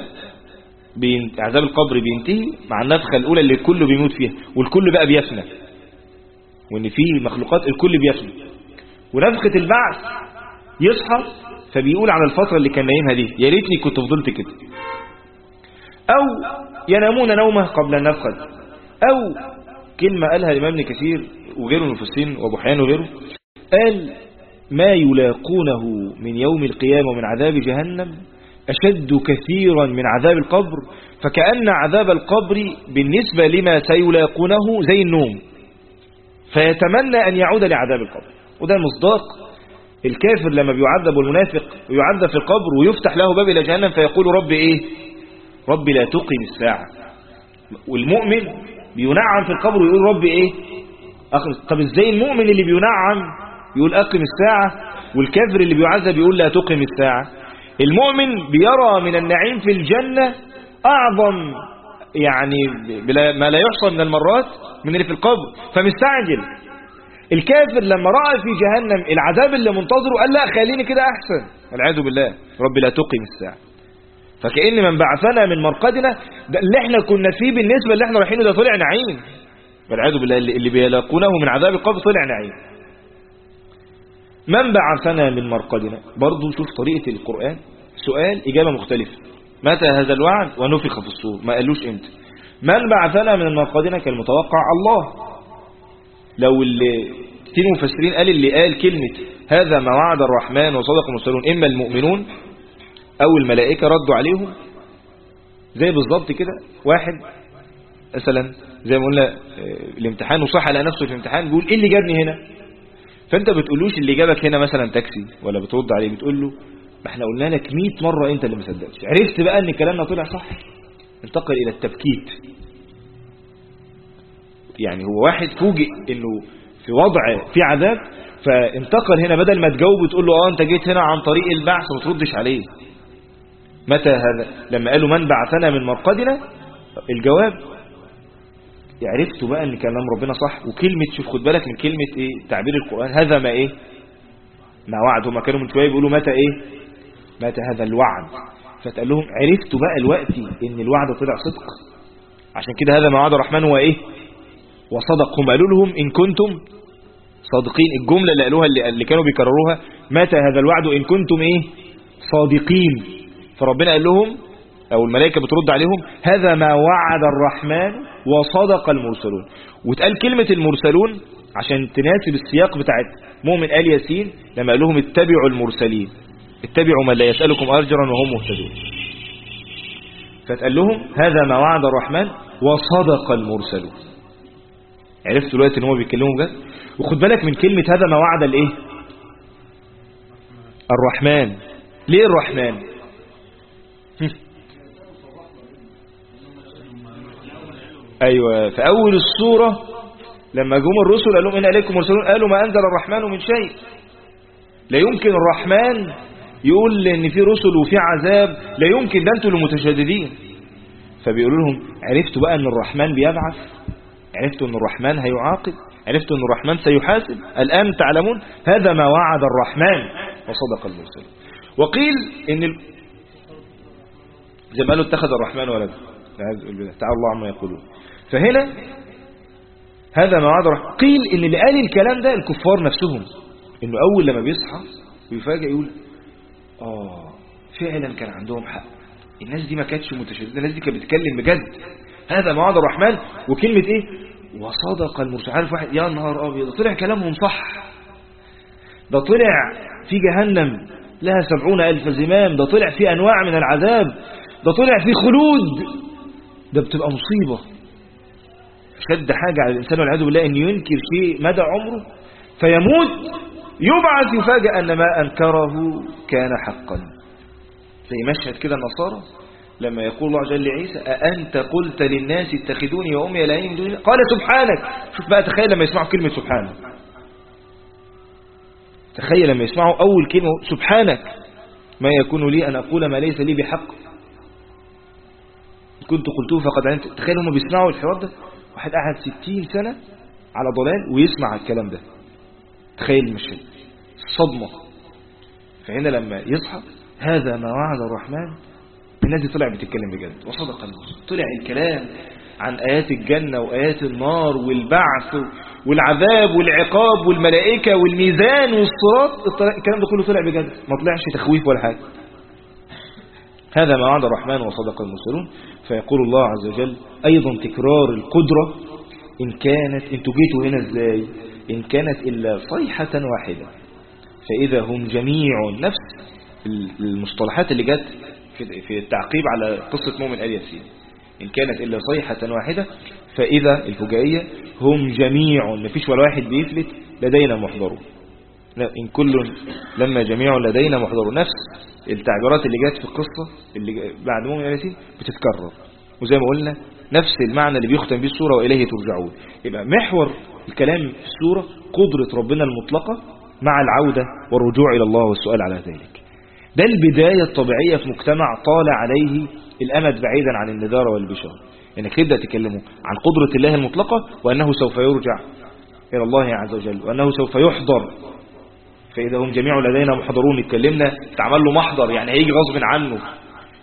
عذاب القبر بينتهي مع النفخة الأولى اللي الكل بيموت فيها، والكل بقى بيفنى، وإن في مخلوقات الكل بيفنى. ونفخة البعث يصحى فبيقول على الفترة اللي كان نايمها دي يا ريتني كنت فضلت كده. أو ينامون نومه قبل النفخة. أو كلمة قالها الإمام ابن كثير وغيره من المفسرين وأبو حيان وغيره، قال ما يلاقونه من يوم القيامة ومن عذاب جهنم أشد كثيرا من عذاب القبر، فكأن عذاب القبر بالنسبة لما سيلاقونه زي النوم، فيتمنى أن يعود لعذاب القبر. وده مصداق الكافر لما بيعذب، والمنافق يعذب في القبر ويفتح له باب إلى جهنم فيقول رب إيه؟ رب لا تقم الساعة. والمؤمن بينعم في القبر ويقول رب إيه؟ طب إزاي المؤمن اللي بينعم يقول أقم الساعة، والكافر اللي بيعذب يقول لا تقم الساعة؟ المؤمن بيرى من النعيم في الجنة أعظم يعني ما لا يحصى من المرات من اللي في القبر، فمستعجل. الكافر لما رأى في جهنم العذاب اللي منتظره قال لا خليني كده أحسن، والعياذ بالله، رب لا تقم الساعة. فكأن من بعثنا من مرقدنا ده اللي احنا كنا فيه بالنسبة اللي احنا رايحينه ده طلع نعيم، والعياذ بالله اللي بيلاقونه من عذاب القبر طلع نعيم. من بعثنا من مرقدنا برضو شوف طريقة القرآن، سؤال إجابة مختلفة. متى هذا الوعد ونفخ في الصور، ما قالوش امتى. من بعثنا من مرقدنا كالمتوقع الله. لو اللي كتير مفسرين قال اللي قال كلمة هذا ما وعد الرحمن وصدق المرسلون إما المؤمنون أو الملائكة ردوا عليهم، زي بالظبط كده واحد مثلا زي ما قلنا الامتحان وصح على نفسه في الامتحان بيقول ايه اللي جابني هنا، فانت بتقولوش اللي جابك هنا مثلا تاكسي ولا بترد عليه، بتقول له ما احنا قلنا لك 100 مرة انت اللي ما صدقتش، عرفت بقى ان كلامنا طلع صح، انتقل الى التبكيت. يعني هو واحد فوجئ انه في وضع في عذاب، فانتقل هنا بدل ما تجاوب وتقول له انت جيت هنا عن طريق البعث وما تردش عليه. متى هذا لما قالوا من بعثنا من مرقدنا، الجواب عرفتوا بقى ان كلام ربنا صح. وكلمة شوف خد بالك من كلمة ايه تعبير القرآن، هذا ما ايه ما وعد. هما كانوا من شويه بيقولوا متى ايه متى هذا الوعد، فتقال لهم عرفتوا بقى الوقت ان الوعد طلع صدق، عشان كده هذا ما وعد الرحمن هو ايه وصدق. هم قالوا لهم ان كنتم صادقين، الجملة اللي قالوها اللي كانوا بيكرروها متى هذا الوعد ان كنتم ايه صادقين. فربنا قال لهم او الملائكة بترد عليهم هذا ما وعد الرحمن وصدق المرسلون. وتقال كلمة المرسلون عشان تناسب السياق بتاعت مؤمن آل ياسين لما قال لهم اتبعوا المرسلين، اتبعوا من لا يسألكم أجرا وهم مهتدون. فتقال لهم هذا ما وعد الرحمن وصدق المرسلون. عرفتوا دلوقتي ان هم بيتكلموا بجد. وخد بالك من كلمة هذا ما وعد الايه الرحمن. ليه الرحمن؟ ايوه في اول السورة لما جم الرسل قال لهم إن إليكم مرسلون قالوا ما أنزل الرحمن من شيء. لا يمكن الرحمن يقول إن في رسل وفي عذاب، لا يمكن، ده أنتوا المتشددين. فبيقولوا لهم عرفتوا بقى أن الرحمن بيبعث، عرفتوا أن الرحمن هيعاقب، عرفتوا أن الرحمن سيحاسب، الآن تعلمون هذا ما وعد الرحمن وصدق المرسل. وقيل إن زي ما قالوا اتخذ الرحمن ولدا، تعالى الله عما يقولون. فهنا هذا ما وعد الرحمن. قيل ان اللي قال الكلام ده الكفار نفسهم، انه اول لما بيصحى ويفاجئ يقول فعلا كان عندهم حق، الناس دي ما كانتش متشدده، الناس دي كانت بتتكلم بجد. هذا ما وعد الرحمن. وكلمه ايه وصدق المرسل. عارف واحد يا نهار ابيض ده طلع كلامهم صح، ده طلع في جهنم لها 70,000 زمام، ده طلع في انواع من العذاب، ده طلع في خلود. ده بتبقى مصيبه شد حاجة على الإنسان والعياذ بالله أن ينكر شيء مدى عمره فيموت يبعث يفاجأ أن ما أنكره كان حقا. زي مشهد كده النصارى لما يقول الله جل لعيسى أأنت قلت للناس اتخذوني وأمي إلهين من دون الله قال سبحانك. شوف بقى تخيل لما يسمعوا كلمة سبحانك، تخيل لما يسمعوا أول كلمة سبحانك ما يكون لي أن أقول ما ليس لي بحق كنت قلته فقد علمت. تخيل هم بيسمعوا الحوار ده، واحد قاعد 60 سنة على ضلال ويسمع الكلام ده، تخيل المشهد الصدمة. فهنا لما يصحى هذا ما وعد الرحمن، الناس دي طلع بتتكلم بجد وصدق المرسل. طلع الكلام عن آيات الجنة وآيات النار والبعث والعذاب والعقاب والملائكة والميزان والصراط، الكلام ده كله طلع بجد، ما طلعش تخويف ولا حاجة. هذا ما وعد الرحمن وصدق المرسلون. فيقول الله عز وجل أيضا تكرار القدرة إن كانت انتوا جيتوا هنا ازاي إن كانت إلا صيحة واحدة فإذا هم جميع. نفس المصطلحات اللي جت في التعقيب على قصة مؤمن آل ياسين، إن كانت إلا صيحة واحدة فإذا الفجائية هم جميع، مفيش ولا واحد بيفلت لدينا محضرون. إن كل لما جميع لدينا محضرون. نفس التعبيرات اللي جت في القصة اللي بعد مؤمن آل ياسين بتتكرر، وزي ما قلنا نفس المعنى اللي بيختم به السورة وإليه ترجعون. يبقى محور الكلام في السورة قدرة ربنا المطلقة مع العودة والرجوع إلى الله والسؤال على ذلك. ده البداية الطبيعية في مجتمع طال عليه الأمد بعيدا عن النذارة والبشارة، انك تبدأ تكلمه عن قدرة الله المطلقة وأنه سوف يرجع إلى الله عز وجل وأنه سوف يحضر. فإذا هم جميع لدينا محضرون، اتكلمنا تعمل له محضر يعني هيجي غصب عنه،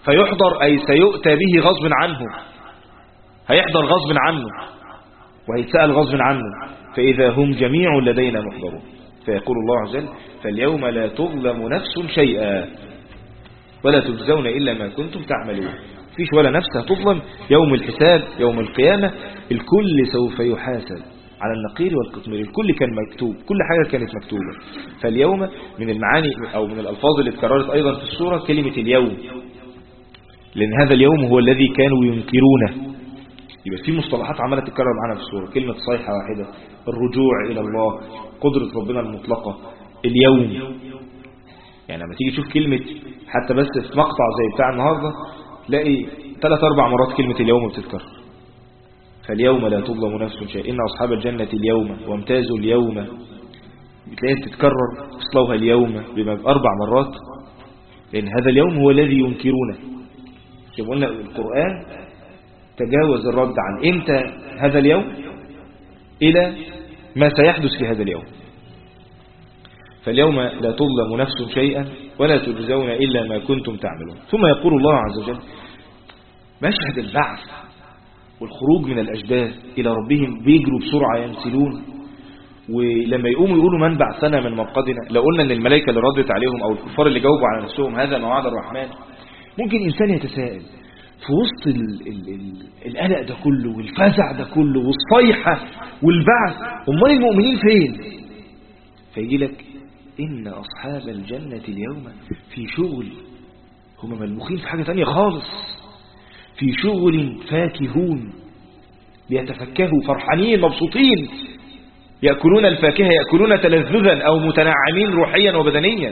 فيحضر أي سيؤتى به غصب عنه، هيحضر غصب عنه وهيتسأل غصب عنه. فإذا هم جميع لدينا محضرون. فيقول الله عز وجل فاليوم لا تظلم نفس شيئا ولا تجزون إلا ما كنتم تعملون. فيش ولا نفس هتظلم. يوم الحساب يوم القيامة الكل سوف يحاسب على النقير والقطمير. الكل كان مكتوب، كل حاجة كانت مكتوبة. فاليوم من المعاني أو من الألفاظ اللي اتكررت أيضا في السورة كلمة اليوم، لأن هذا اليوم هو الذي كانوا ينكرونه. يبقى في مصطلحات عمالة تتكرر معنا في السورة. كلمة صيحة واحدة، الرجوع إلى الله، قدرة ربنا المطلقة، اليوم. يعني لما تيجي تشوف كلمة حتى بس في مقطع زي بتاع النهاردة تلاقي 3-4 مرات كلمة اليوم بتتكرر. فاليوم لا تظلم نفس شيئا إن أصحاب الجنة اليوم وامتازوا اليوم، بتلاقيها بتتكرر اصلوها اليوم بما 4 مرات، لأن هذا اليوم هو الذي ينكرونه. كما قلنا القرآن تجاوز الرد عن إمتى هذا اليوم إلى ما سيحدث في هذا اليوم. فاليوم لا تظلم نفس شيئا ولا تجزون إلا ما كنتم تعملون. ثم يقول الله عز وجل مشهد البعث والخروج من الأجداث إلى ربهم، بيجروا بسرعة ينسلون. ولما يقوموا يقولوا من بعثنا من مرقدنا، لو قلنا أن الملائكة اللي ردت عليهم أو الكفار اللي جاوبوا على نفسهم هذا ما وعد الرحمن، ممكن إنسان يتساءل في وسط القلق ده كله والفزع ده كله والصيحة والبعث، أمال المؤمنين فين؟ فيجي لك إن أصحاب الجنة اليوم في شغل، هم ملموخين في حاجة تانية خالص، في شغل فاكهون، بيتفكهوا فرحانين مبسوطين، يأكلون الفاكهة، يأكلون تلذذا أو متنعمين روحيا وبدنيا.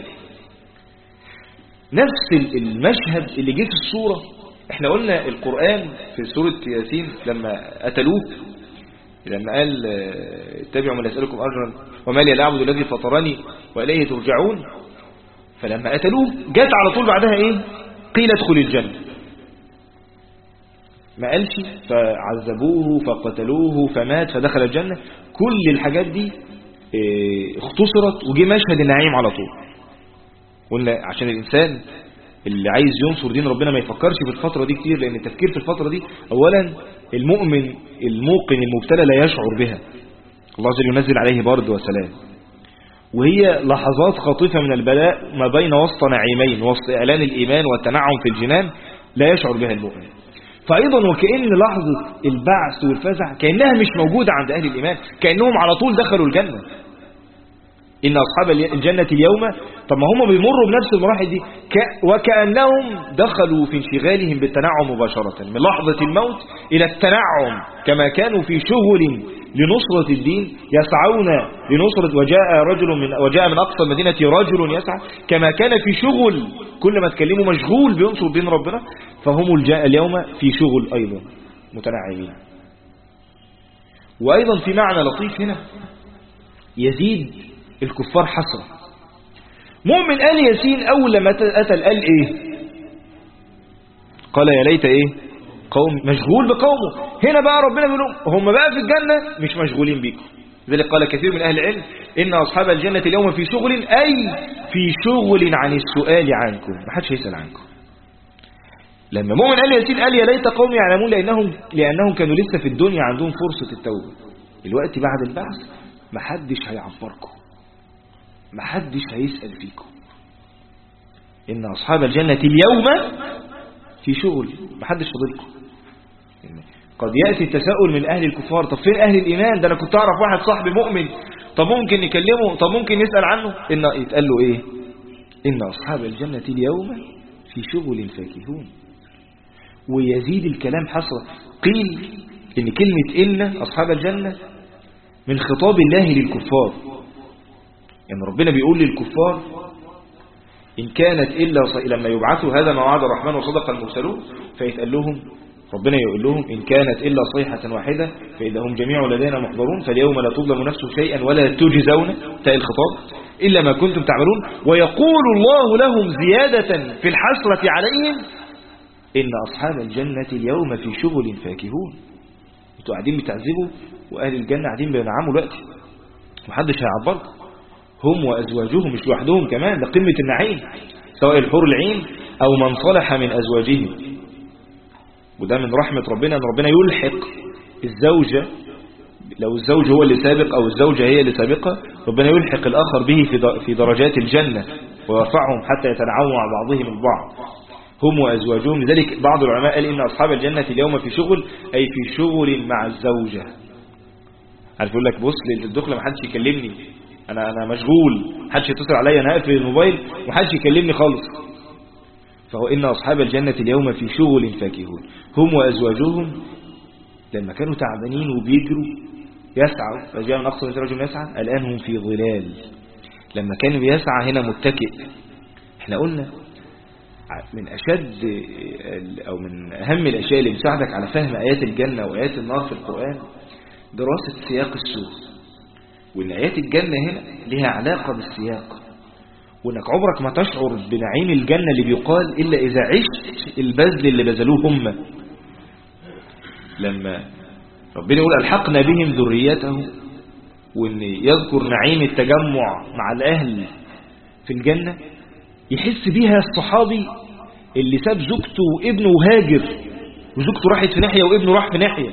نفس المشهد اللي جه في السورة. احنا قلنا القرآن في سورة ياسين لما قتلوه، لما قال اتبعوا من يسألكم أجرا وما لي لا أعبد الذي فطرني وإليه ترجعون، فلما قتلوه جات على طول بعدها ايه؟ قيل ادخل الجنة. ما قالش فعذبوه فقتلوه فمات فدخل الجنة. كل الحاجات دي اختصرت وجي مشهد النعيم على طول. قلنا عشان الإنسان اللي عايز ينصر دين ربنا ما يفكرش في الفترة دي كتير، لأن التفكير في الفترة دي أولا المؤمن الموقن المبتلى لا يشعر بها، الله عز وجل ينزل عليه برد وسلام، وهي لحظات خاطفة من البلاء ما بين وسط نعيمين، وسط إعلان الإيمان والتنعم في الجنان لا يشعر بها المؤمن. فأيضا وكأن لحظة البعث والفزع كأنها مش موجودة عند أهل الإيمان، كأنهم على طول دخلوا الجنة. إن أصحاب الجنة اليوم، طب ما هم بيمروا بنفس المراحل دي، وكأنهم دخلوا في انشغالهم بالتنعم مباشرة من لحظة الموت إلى التنعم، كما كانوا في شغل لنصرة الدين يسعون لنصرة، وجاء من أقصى المدينة رجل يسعى، كما كان في شغل كل ما تكلموا مشغول بينصر دين ربنا، فهم اليوم في شغل أيضا متنعمين. وأيضا في معنى لطيف هنا يزيد الكفار حسرة. مؤمن آل ياسين أول لما قتل قال إيه؟ قال يا ليت إيه؟ قوم مشغول بقومه. هنا بقى ربنا بيقول هم بقى في الجنة مش مشغولين بيكم. ذلك قال كثير من أهل العلم إن أصحاب الجنة اليوم في شغل، أي في شغل عن السؤال عنكم، ما حدش هيسأل عنكم. لما مؤمن آل ياسين قال يا ليت قوم يعلمون، لأنهم كانوا لسه في الدنيا عندهم فرصة التوبة. الوقت بعد البعث ما حدش هيعبركم، ما حدش هيسأل فيكم. إن أصحاب الجنة اليوم في شغل، ما حدش فضلكم. قد يأتي التساؤل من أهل الكفار، طب فين أهل الإيمان؟ ده أنا كنت أعرف واحد صاحبي مؤمن، طب ممكن نكلمه، طب ممكن نسأل عنه. إن يتقال له إيه؟ إن أصحاب الجنة اليوم في شغل فاكهون. ويزيد الكلام حسرة. قيل إن كلمة إن أصحاب الجنة من خطاب الله للكفار، يعني ربنا بيقول للكفار إن كانت إلا لما يبعثوا هذا ما وعد الرحمن وصدق المرسلون، فيتقال لهم ربنا يقول لهم إن كانت إلا صيحة واحدة فإذا هم جميع لدينا محضرون فاليوم لا تظلم نفس شيئا ولا تجزون، تاء الخطاب، إلا ما كنتم تعملون. ويقول الله لهم زيادة في الحسرة عليهم إن أصحاب الجنة اليوم في شغل فاكهون. انتوا قاعدين بتعذبوا وأهل الجنة قاعدين بينعموا دلوقتي، محدش هيعبركم. هم وأزواجهم مش لوحدهم كمان، ده قمة النعيم، سواء الحور العين أو من صلح من أزواجهم. وده من رحمة ربنا أن ربنا يلحق الزوجة، لو الزوج هو اللي سابق أو الزوجة هي اللي سابقة، ربنا يلحق الآخر به في درجات الجنة ويرفعهم حتى يتنعموا مع بعضهم البعض هم وأزواجهم. لذلك بعض العلماء قال إن أصحاب الجنة اليوم في شغل، أي في شغل مع الزوجة. عارف يقول لك بص للدخلة ما حدش يكلمني، أنا مشغول، محدش يتصل عليا، أنا هقفل الموبايل ومحدش يكلمني خالص. فهو إن أصحاب الجنة اليوم في شغل فاكهون هم وأزواجهم. لما كانوا تعبانين وبيجروا يسعوا، فجاء من أقصى رجل يسعى، الآن هم في ظلال. لما كانوا بيسعى هنا متكئ. احنا قلنا من أشد أو من أهم الأشياء اللي بتساعدك على فهم آيات الجنة وآيات النار في القرآن دراسة سياق السورة، وإن آيات الجنة هنا لها علاقة بالسياق، وإنك عمرك ما تشعر بنعيم الجنة اللي بيقال إلا إذا عشت البذل اللي بذلوه هم. لما ربنا يقول ألحقنا بهم ذريته، وإن يذكر نعيم التجمع مع الأهل في الجنة، يحس بيها الصحابي اللي ساب زوجته وابنه وهاجر، وزوجته راحت في ناحية وابنه راح في ناحية.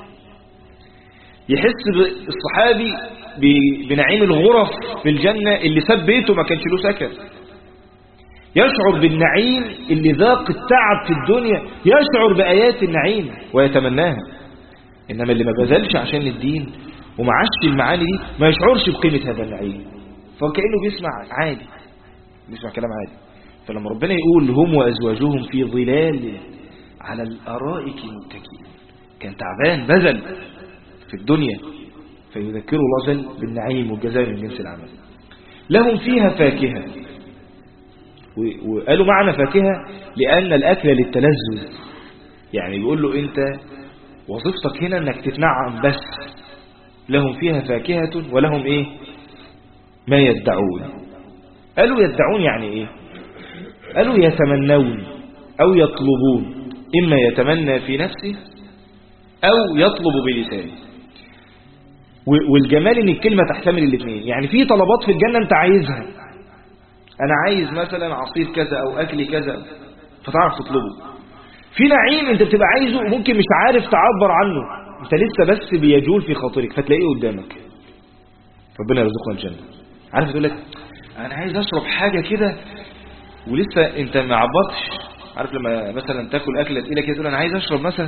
يحس الصحابي بنعيم الغرف في الجنة اللي ساب بيته ما كانش له سكن. يشعر بالنعيم اللي ذاق التعب في الدنيا، يشعر بآيات النعيم ويتمناها. إنما اللي ما بذلش عشان الدين وما عاش المعاني دي ما يشعرش بقيمة هذا النعيم، فكأنه بيسمع عادي، بيسمع كلام عادي. فلما ربنا يقول هم وأزواجهم في ظلال على الأرائك متكئون، كان تعبان بذل في الدنيا، فيذكره الله جل بالنعيم والجزاء من جنس العمل. لهم فيها فاكهة، وقالوا معنى فاكهة لأن الأكل للتلذذ، يعني بيقول له أنت وظيفتك هنا أنك تتنعم بس. لهم فيها فاكهة ولهم إيه ما يدعون. قالوا يدعون يعني إيه؟ قالوا يتمنون أو يطلبون، إما يتمنى في نفسه أو يطلب بلسانه. والجمال ان الكلمة تحتمل الاثنين، يعني في طلبات في الجنة انت عايزها، انا عايز مثلا عصير كذا او اكل كذا فتعرف تطلبه. في نعيم انت بتبقى عايزه ممكن مش عارف تعبر عنه، انت لسه بس بيجول في خاطرك فتلاقيه قدامك. ربنا يرزقنا الجنة. عارف تقول لك انا عايز اشرب حاجة كده ولسه انت ما عبطش. عارف لما مثلا تاكل اكلة تقيلة كده تقول انا عايز اشرب مثلا،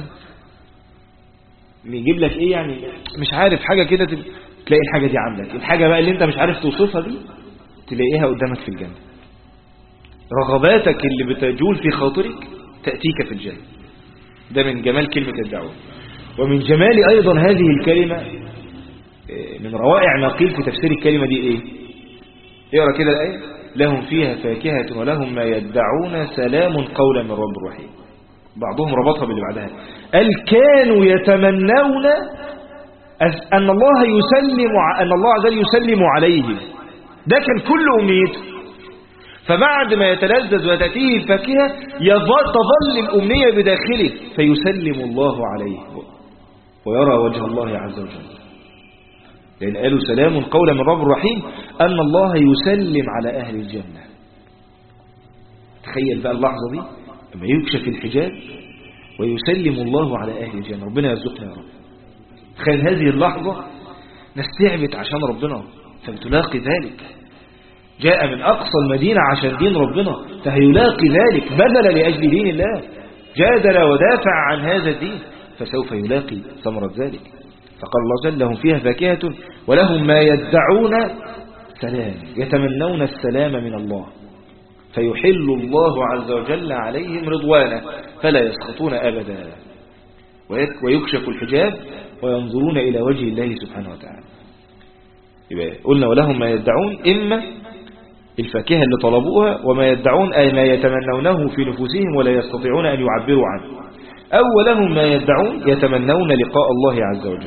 يجيب لك ايه يعني مش عارف حاجة كده، تلاقي الحاجة دي عندك. الحاجة بقى اللي انت مش عارف توصفها دي تلاقيها قدامك في الجنة. رغباتك اللي بتجول في خاطرك تأتيك في الجنة. ده من جمال كلمة الدعوة. ومن جمال أيضا هذه الكلمة، من روائع ما قيل في تفسير الكلمة دي ايه؟ اقرأ كده الآية: لهم فيها فاكهة ولهم ما يدعون سلام قولا من رب رحيم. بعضهم ربطها باللي بعدها، قال كانوا يتمنون أن الله عز وجل يسلم عليهم. ده كان كل أمنيته. فبعد ما يتلذذ وتأتيه الفاكهة تظل الأمنية بداخله فيسلم الله عليه ويرى وجه الله عز وجل. لأن قالوا سلام قولا من رب رحيم، أن الله يسلم على أهل الجنة. تخيل بقى اللحظة دي لما يكشف الحجاب ويسلم الله على أهل الجنة. ربنا يرزقنا يا رب. تخيل هذه اللحظة، ناس تعبت عشان ربنا فبتلاقي ذلك، جاء من أقصى المدينة عشان دين ربنا فهيلاقي ذلك، بذل لأجل دين الله، جادل ودافع عن هذا الدين، فسوف يلاقي ثمرة ذلك. فقال الله جل لهم فيها فاكهة ولهم ما يدعون سلام، يتمنون السلام من الله، فيحل الله عز وجل عليهم رضوانه فلا يسخطون أبدا، ويكشف الحجاب وينظرون إلى وجه الله سبحانه وتعالى. يبقى قلنا ولهم ما يدعون، إما الفاكهة اللي طلبوها، وما يدعون أي ما يتمنونه في نفوسهم ولا يستطيعون أن يعبروا عنه، أو ولهم ما يدعون يتمنون لقاء الله عز وجل.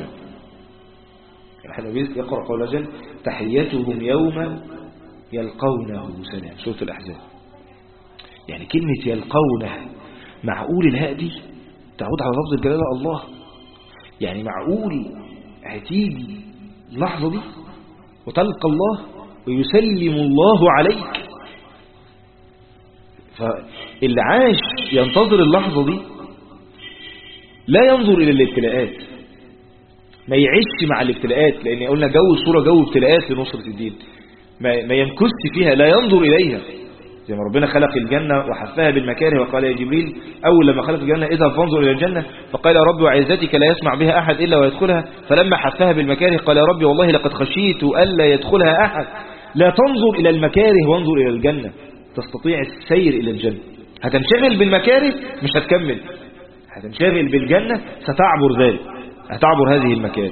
نحن يقرأ قول جل تحيتهم يوم يلقونه سلام، سورة الأحزاب. يعني كلمة يلقونه، معقول الهاء دي تعود على لفظ الجلالة الله؟ يعني معقول هتيجي اللحظة دي وتلقى الله ويسلم الله عليك؟ اللي عاش ينتظر اللحظة دي لا ينظر إلى الابتلاءات، ما يعيش مع الابتلاءات، لأن قلنا جو الصورة جو ابتلاءات لنصرة الدين، ما ينكس فيها، لا ينظر إليها. زي ما ربنا خلق الجنة وحفها بالمكاره وقال يا جبريل أول لما خلق الجنة إذا فانظر إلى الجنة فقال يا رب وعزتك لا يسمع بها أحد إلا ويدخلها، فلما حفها بالمكاره قال يا رب والله لقد خشيت ألا يدخلها أحد. لا تنظر إلى المكاره وانظر إلى الجنة، تستطيع السير إلى الجنة. هتنشغل بالمكاره مش هتكمل، هتنشغل بالجنة ستعبر ذلك، هتعبر هذه المكاره.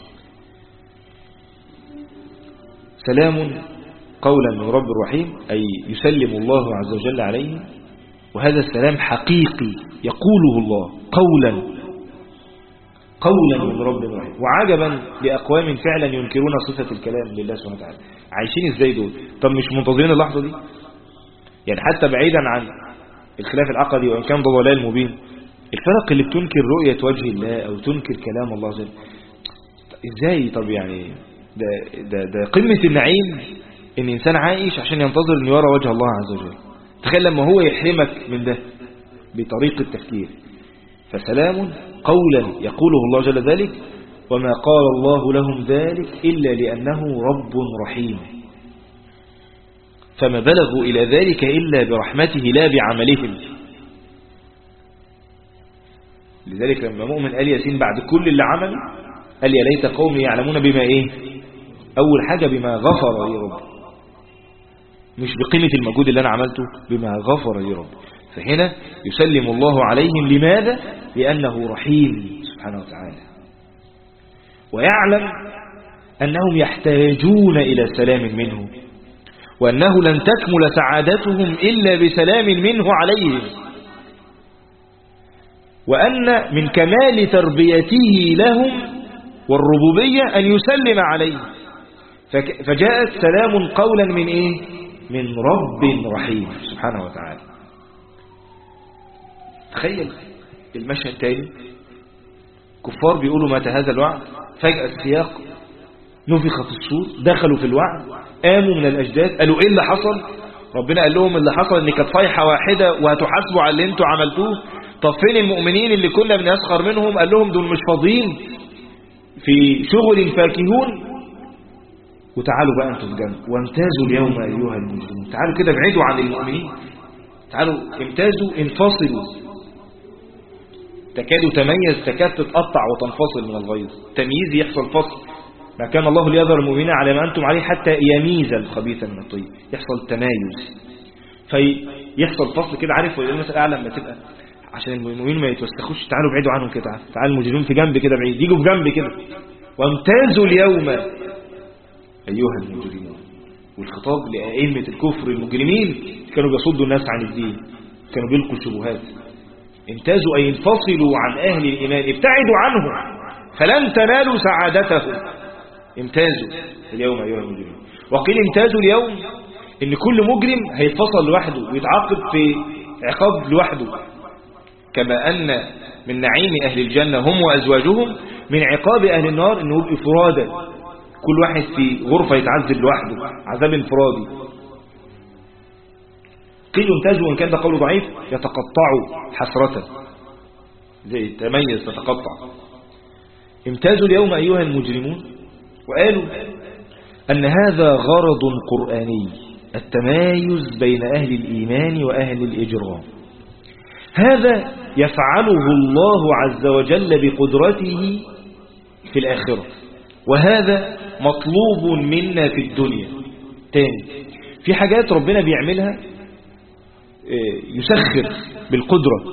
سلام قولا من رب رحيم، أي يسلم الله عز وجل عليه، وهذا السلام حقيقي يقوله الله قولا من رب رحيم. وعجبا لأقوام فعلا ينكرون صفة الكلام لله سبحانه وتعالى، عايشين ازاي دول؟ طب مش منتظرين اللحظة دي؟ يعني حتى بعيدا عن الخلاف العقدي وإن كان ده ضلال مبين، الفرق اللي بتنكر رؤية وجه الله أو تنكر كلام الله عز وجل ازاي؟ طب يعني ده قمة النعيم ان انسان عايش عشان ينتظر ان يرى وجه الله عز وجل. تخيل لما هو يحرمك من ده بطريقة التفكير. فسلام قولا يقوله الله جل ذلك، وما قال الله لهم ذلك إلا لأنه رب رحيم، فما بلغوا إلى ذلك إلا برحمته لا بعملهم. لذلك لما مؤمن قال ياسين بعد كل اللي عمله قال يا ليت قومي يعلمون بما ايه؟ أول حاجة بما غفر لي رب، مش بقيمة المجهود اللي أنا عملته، بما غفر لي رب. فهنا يسلم الله عليهم، لماذا؟ لأنه رحيم سبحانه وتعالى، ويعلم أنهم يحتاجون إلى سلام منه، وأنه لن تكمل سعادتهم إلا بسلام منه عليهم، وأن من كمال تربيته لهم والربوبية أن يسلم عليه. فجاءت سلام قولا من إيه؟ من رب رحيم سبحانه وتعالى. تخيل المشهد تاني، كفار بيقولوا متى هذا الوعد، فجأة السياق نفخ في الصور، دخلوا في الوعد، قاموا من الأجداث، قالوا إيه اللي حصل؟ ربنا قال لهم اللي حصل إن كانت صيحة واحدة وهتحاسبوا على اللي انتوا عملتوه. طب فين المؤمنين اللي كنا بنسخر منهم؟ قال لهم دول مش فاضيين، في شغل فاكهون، وتعالوا بقى انتوا في جنب وامتازوا اليوم أيها المجرمون. تعالوا كده ابعدوا عن المؤمنين، تعالوا امتازوا، انفصلوا. تكاد تميز، تكاد تتقطع وتنفصل من الغيظ، تمييز يحصل فصل. ما كان الله ليذر المؤمنين على ما أنتم عليه حتى يميز الخبيث من الطيب، يحصل تمايز، فيحصل فصل كده. عارف المثل أعلى لما تبقى عشان المؤمنين ما يتوسخوش، تعالوا ابعدوا عنهم كده، تعالوا المجرمين في جنب كده بعيد، يجوا في جنب كده، وامتازوا اليوم أيها المجرمون. والخطاب لأئمة الكفر المجرمين كانوا بيصدوا الناس عن الدين، كانوا بيلقوا الشبهات. امتازوا أي انفصلوا عن أهل الإيمان، ابتعدوا عنهم فلن تنالوا سعادتهم. امتازوا اليوم أيها المجرمون. وقيل امتازوا اليوم إن كل مجرم هيتفصل لوحده ويتعاقب في عقاب لوحده، كما أن من نعيم أهل الجنة هم وأزواجهم، من عقاب أهل النار إنه يبقى فرادى، كل واحد في غرفة يتعذب لوحده عذاب انفرادي. قيل امتازوا وإن كان ده قول ضعيف، يتقطعوا حسرة، زي تميز تتقطع. امتازوا اليوم أيها المجرمون، وقالوا أن هذا غرض قرآني، التمايز بين أهل الإيمان وأهل الإجرام. هذا يفعله الله عز وجل بقدرته في الآخرة، وهذا مطلوب منا في الدنيا. تاني، في حاجات ربنا بيعملها يسخر بالقدرة،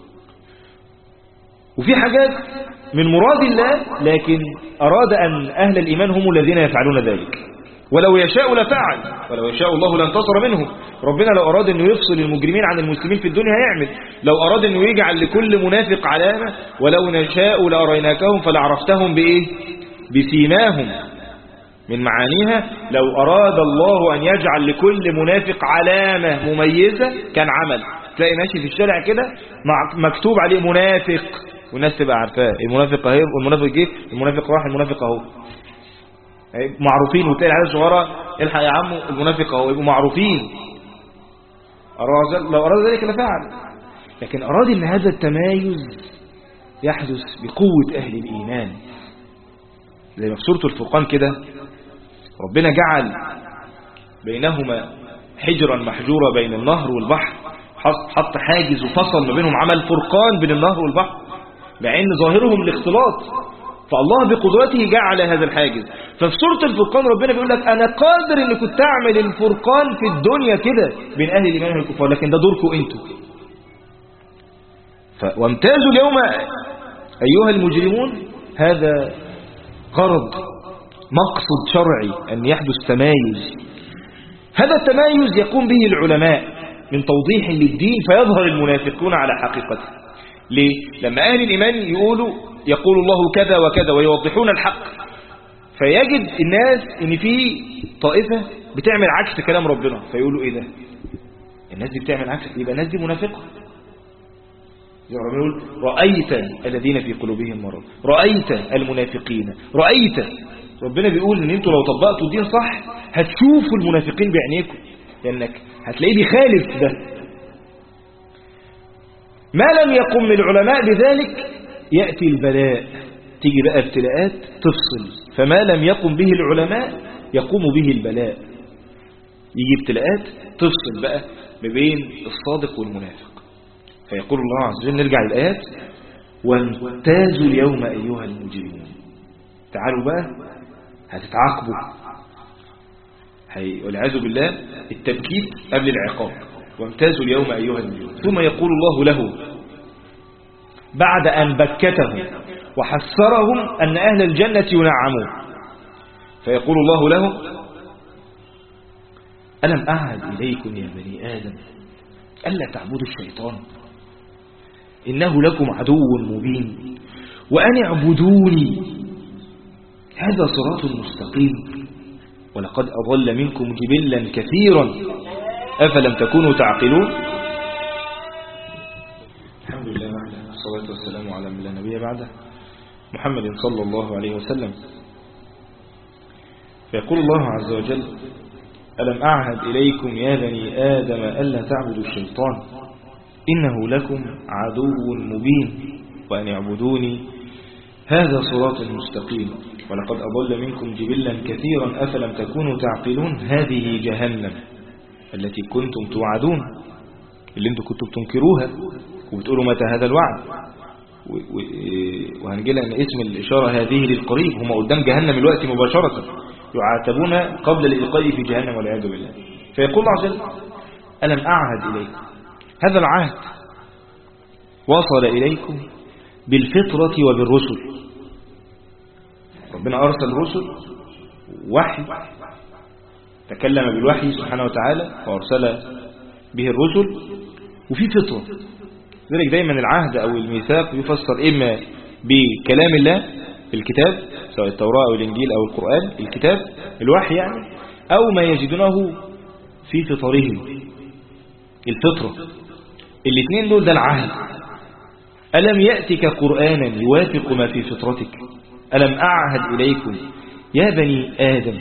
وفي حاجات من مراد الله لكن أراد أن أهل الإيمان هم الذين يفعلون ذلك. ولو يشاء لفعل، ولو يشاء الله لانتصر منهم. ربنا لو أراد أنه يفصل المجرمين عن المسلمين في الدنيا هيعمل، لو أراد أنه يجعل لكل منافق علامة، ولو نشاء لأريناكهم فلعرفتهم بإيه؟ بسيماهم. من معانيها لو أراد الله أن يجعل لكل منافق علامة مميزة كان عمل. تلاقي ماشي في الشارع كده مكتوب عليه منافق، والناس تبقى عارفاه، المنافق اهي، والمنافق جه، المنافق راح، المنافق اهو، معروفين. وتلاقي العيال الصغيره الحق يا عمو المنافق اهو، يبقوا معروفين. لو أراد ذلك لفعل، لكن أراد أن هذا التمايز يحدث بقوة أهل الإيمان. زي ما في سورة الفرقان كده ربنا جعل بينهما حجرا محجورا بين النهر والبحر، حط حاجز وفصل ما بينهم، عمل فرقان بين النهر والبحر مع ان ظاهرهم الاختلاط، فالله بقدرته جعل هذا الحاجز. ففي سورة الفرقان ربنا بيقول لك انا قادر ان كنت اعمل الفرقان في الدنيا كده بين اهل الايمان والكفار، لكن ده دوركم انتوا. وامتازوا اليوم ايها المجرمون، هذا غرض مقصد شرعي ان يحدث تمايز. هذا التمايز يقوم به العلماء من توضيح للدين فيظهر المنافقون على حقيقته. ليه؟ لما أهل الإيمان يقول الله كذا وكذا ويوضحون الحق، فيجد الناس ان في طائفة بتعمل عكس كلام ربنا، فيقولوا ايه ده؟ الناس دي بتعمل عكس، يبقى الناس دي منافقة. يقول رأيت الذين في قلوبهم مرض، رأيت المنافقين، رأيت. ربنا بيقول ان انتوا لو طبقتوا الدين صح هتشوفوا المنافقين بعينيكم، لانك هتلاقيه بيخالف ده. ما لم يقم العلماء بذلك يأتي البلاء، تيجي بقى ابتلاءات تفصل. فما لم يقم به العلماء يقوم به البلاء، يجي ابتلاءات تفصل بقى ما بين الصادق والمنافق. فيقول الله عز وجل، نرجع للآيات، وامتازوا اليوم أيها المجرمون. تعالوا بقى هتتعاقبوا، والعياذ بالله التبكيت قبل العقاب. وامتازوا اليوم أيها المجرمون. ثم يقول الله له بعد أن بكتهم وحسرهم أن أهل الجنة ينعمون، فيقول الله لهم ألم أعهد إليكم يا بني آدم ألا تعبدوا الشيطان إنه لكم عدو مبين وأن اعبدوني هذا صراط مستقيم ولقد أضل منكم جبلا كثيرا أفلم تكونوا تعقلون. الحمد لله وحده، والصلاة والسلام على من لا نبي بعده، محمد صلى الله عليه وسلم. فيقول الله عز وجل ألم أعهد إليكم يا بني آدم ألا تعبدوا الشيطان إنه لكم عدو مبين وأن اعبدوني هذا صراط مستقيم ولقد أضل منكم جبلا كثيرا أفلم تكونوا تعقلون. هذه جهنم التي كنتم توعدون، اللي انتم كنتم تنكروها وبتقولوا متى هذا الوعد. وهنجي لها ان اسم الإشارة هذه للقريب، هم قدام جهنم الوقت مباشرة، يعاتبون قبل الإلقاء في جهنم والعياذ بالله. فيقول الله عز وجل ألم أعهد إليكم، هذا العهد وصل إليكم بالفطرة وبالرسل. ربنا أرسل رسل وحي، تكلم بالوحي سبحانه وتعالى وأرسل به الرسل، وفي فطرة. ذلك دايما العهد أو الميثاق يفسر إما بكلام الله في الكتاب سواء التوراة أو الإنجيل أو القرآن، الكتاب الوحي يعني، أو ما يجدونه في فطرهم الفطرة. الاثنين دول ده العهد. ألم يأتك قرآنا يوافق ما في فطرتك؟ ألم أعهد إليكم يا بني آدم،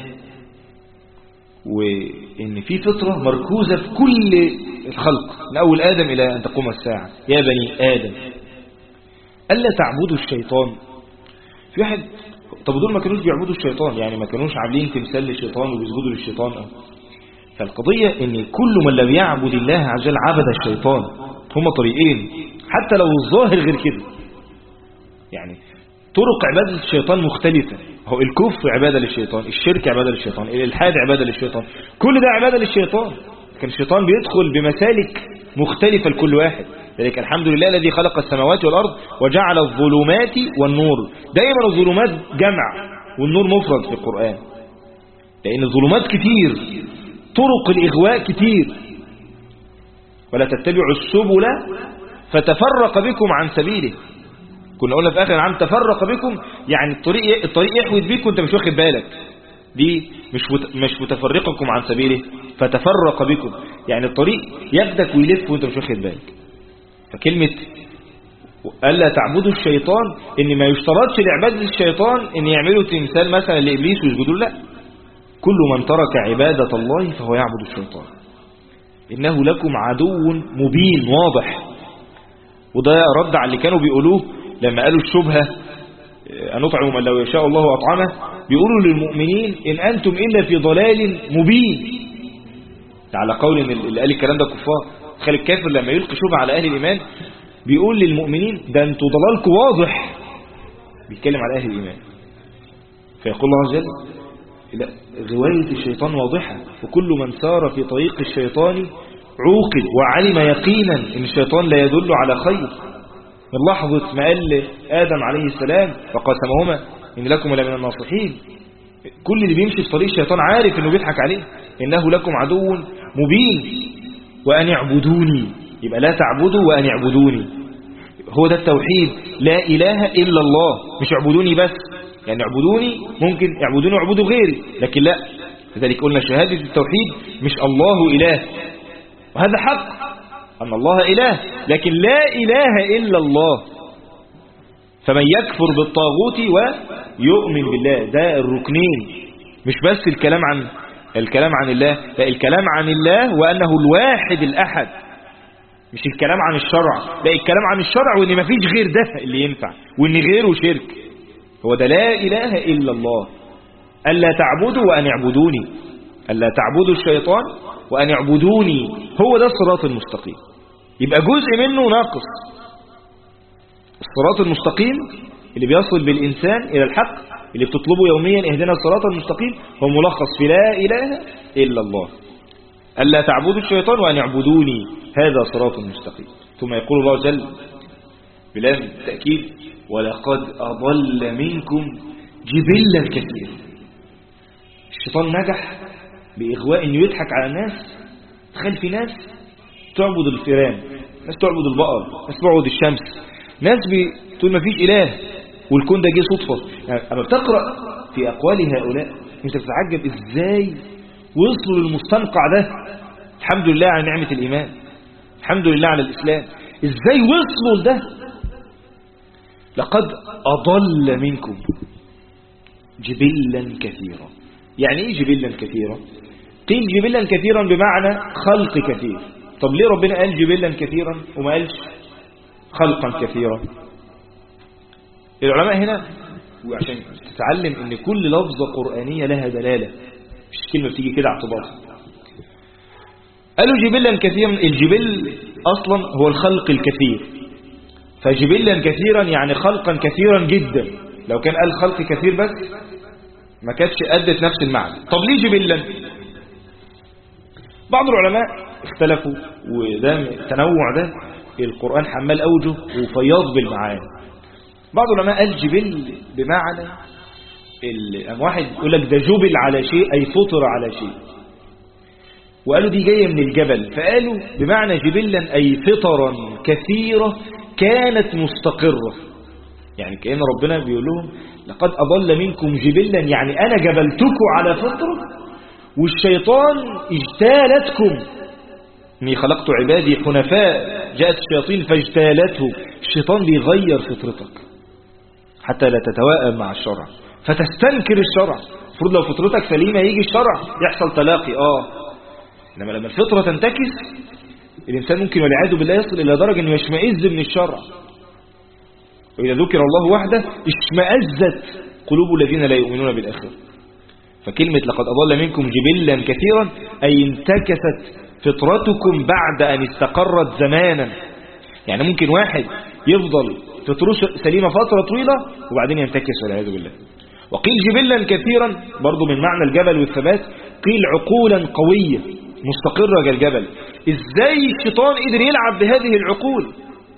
وإن في فطرة مركوزة في كل الخلق من أول آدم إلى أن تقوم الساعة. يا بني آدم ألا تعبدوا الشيطان. في واحد طب دول ما كانوش بيعبدوا الشيطان، يعني ما كانوش عاملين تمثال للشيطان وبيسجدوا للشيطان فالقضية ان كل من لم يعبد الله عز وجل عبد الشيطان. هما طريقين حتى لو الظاهر غير كده، يعني طرق عبادة الشيطان مختلفة. هو الكفر عبادة للشيطان، الشرك عبادة للشيطان، الإلحاد عبادة للشيطان، كل ده عبادة للشيطان. كان الشيطان بيدخل بمسالك مختلفة لكل واحد. ذلك الحمد لله الذي خلق السماوات والأرض وجعل الظلمات والنور. دائما الظلمات جمع والنور مفرد في القرآن، لأن الظلمات كتير، طرق الإغواء كتير. ولا تتبعوا السبل فتفرق بكم عن سبيله. كنا قلنا في آخر العام تفرق بكم، يعني الطريق يحود بكم وانت مش واخد بالك. دي مش متفرقكم عن سبيله، فتفرق بكم يعني الطريق ياخدك ويلف وانت مش واخد بالك. فكلمة ألا تعبدوا الشيطان ان ما يشترطش لعبادة الشيطان ان يعملوا تمثال مثلا لإبليس ويسجدوا، لا، كل من ترك عبادة الله فهو يعبد الشيطان. إنه لكم عدو مبين واضح. وده رد على اللي كانوا بيقولوه لما قالوا الشبهة أنطعم من لو يشاء الله أطعمه، بيقولوا للمؤمنين إن أنتم إلا في ضلال مبين، على قول إن اللي قال الكلام ده كفار. خلي الكافر لما يلقي شبهة على أهل الإيمان بيقول للمؤمنين ده أنتوا ضلالكم واضح، بيتكلم على أهل الإيمان. فيقول الله عز وجل لا، غواية الشيطان واضحة، وكل من سار في طريق الشيطان عوقب وعلم يقينا إن الشيطان لا يدل على خير. من لحظة ما قال آدم عليه السلام فقاسمهما إن لكم لمن الناصحين، كل اللي بيمشي في طريق الشيطان عارف إنه بيضحك عليه. إنه لكم عدو مبين وأن اعبدوني، يبقى لا تعبدوا وأن اعبدوني، هو ده التوحيد، لا إله إلا الله. مش اعبدوني بس، يعني اعبدوني ممكن اعبدوني واعبدوا غيري، لكن لا. لذلك قلنا شهادة التوحيد مش الله إله، وهذا حق أن الله إله، لكن لا إله إلا الله. فمن يكفر بالطاغوت ويؤمن بالله، ده الركنين. مش بس الكلام عن الله، لا، الكلام عن الله وأنه الواحد الأحد، مش الكلام عن الشرع، لا، الكلام عن الشرع وإن ما فيش غير ده اللي ينفع، وإن غيره شرك. هو ده لا إله إلا الله. ألا تعبدوا وأن اعبدوني، ألا تعبدوا الشيطان وأن اعبدوني، هو ده الصراط المستقيم. يبقى جزء منه ناقص. الصراط المستقيم اللي بيصل بالإنسان إلى الحق، اللي بتطلبه يوميا اهدنا الصراط المستقيم، هو ملخص في لا إله إلا الله. ألا تعبدوا الشيطان وأن اعبدوني، هذا صراط مستقيم. ثم يقول الله جل بلام التأكيد ولقد أضل منكم جبلا كثير. الشيطان نجح بإغواء إنه يضحك على الناس. تخيل في ناس تعبد الفيران، ناس تعبد البقر، ناس تعبد الشمس، ناس بتقول ما فيش إله والكون ده جه صدفة. يعني أما بتقرأ في أقوال هؤلاء أنت بتتعجب إزاي وصلوا للمستنقع ده. الحمد لله على نعمة الإيمان، الحمد لله على الإسلام، إزاي وصلوا لده. لقد أضل منكم جبلا كثيرا. يعني إيه جبلا كثيرا؟ قيل جبلا كثيرا بمعنى خلق كثير. طب ليه ربنا قال جبلا كثيرا وما قالش خلقا كثيرا؟ العلماء هنا وعشان تتعلم ان كل لفظة قرآنية لها دلالة، مش كلمة بتيجي كده اعتباط. قالوا جبلا كثيرا، الجبل أصلا هو الخلق الكثير، فجبلا كثيرا يعني خلقا كثيرا جدا. لو كان قال خلق كثير بس ما كانتش أدت نفس المعنى. طب ليه جبلا؟ بعض العلماء اختلفوا، وده التنوع ده القرآن حمال أوجه وفياض بالمعاني. بعض العلماء قال جبل بمعنى واحد يقول لك ده جبل على شيء أي فطر على شيء، وقالوا دي جاية من الجبل، فقالوا بمعنى جبلا أي فطرا كثيرة كانت مستقرة. يعني كأن ربنا بيقول لهم لقد أضل منكم جبلا، يعني أنا جبلتكم على فطرة والشيطان اجتالتكم. إني خلقت عبادي حنفاء جاءت الشياطين فاجتالته. الشيطان بيغير فطرتك حتى لا تتوائم مع الشرع فتستنكر الشرع. المفروض لو فطرتك سليمة يجي الشرع يحصل تلاقي. لما الفطرة تنتكس الإنسان ممكن والعياذ بالله يصل إلى درجة أنه يشمئز من الشرع. وإذا ذكر الله وحده اشمأزت قلوب الذين لا يؤمنون بالآخرة. فكلمة لقد أضل منكم جبلا كثيرا أي انتكست فطرتكم بعد أن استقرت زمانا. يعني ممكن واحد يفضل فطرته سليمة فترة طويلة وبعدين ينتكس والعياذ بالله. وقيل جبلا كثيرا برضو من معنى الجبل والثبات، قيل عقولا قوية مستقرة كالجبل. ازاي الشيطان قدر يلعب بهذه العقول؟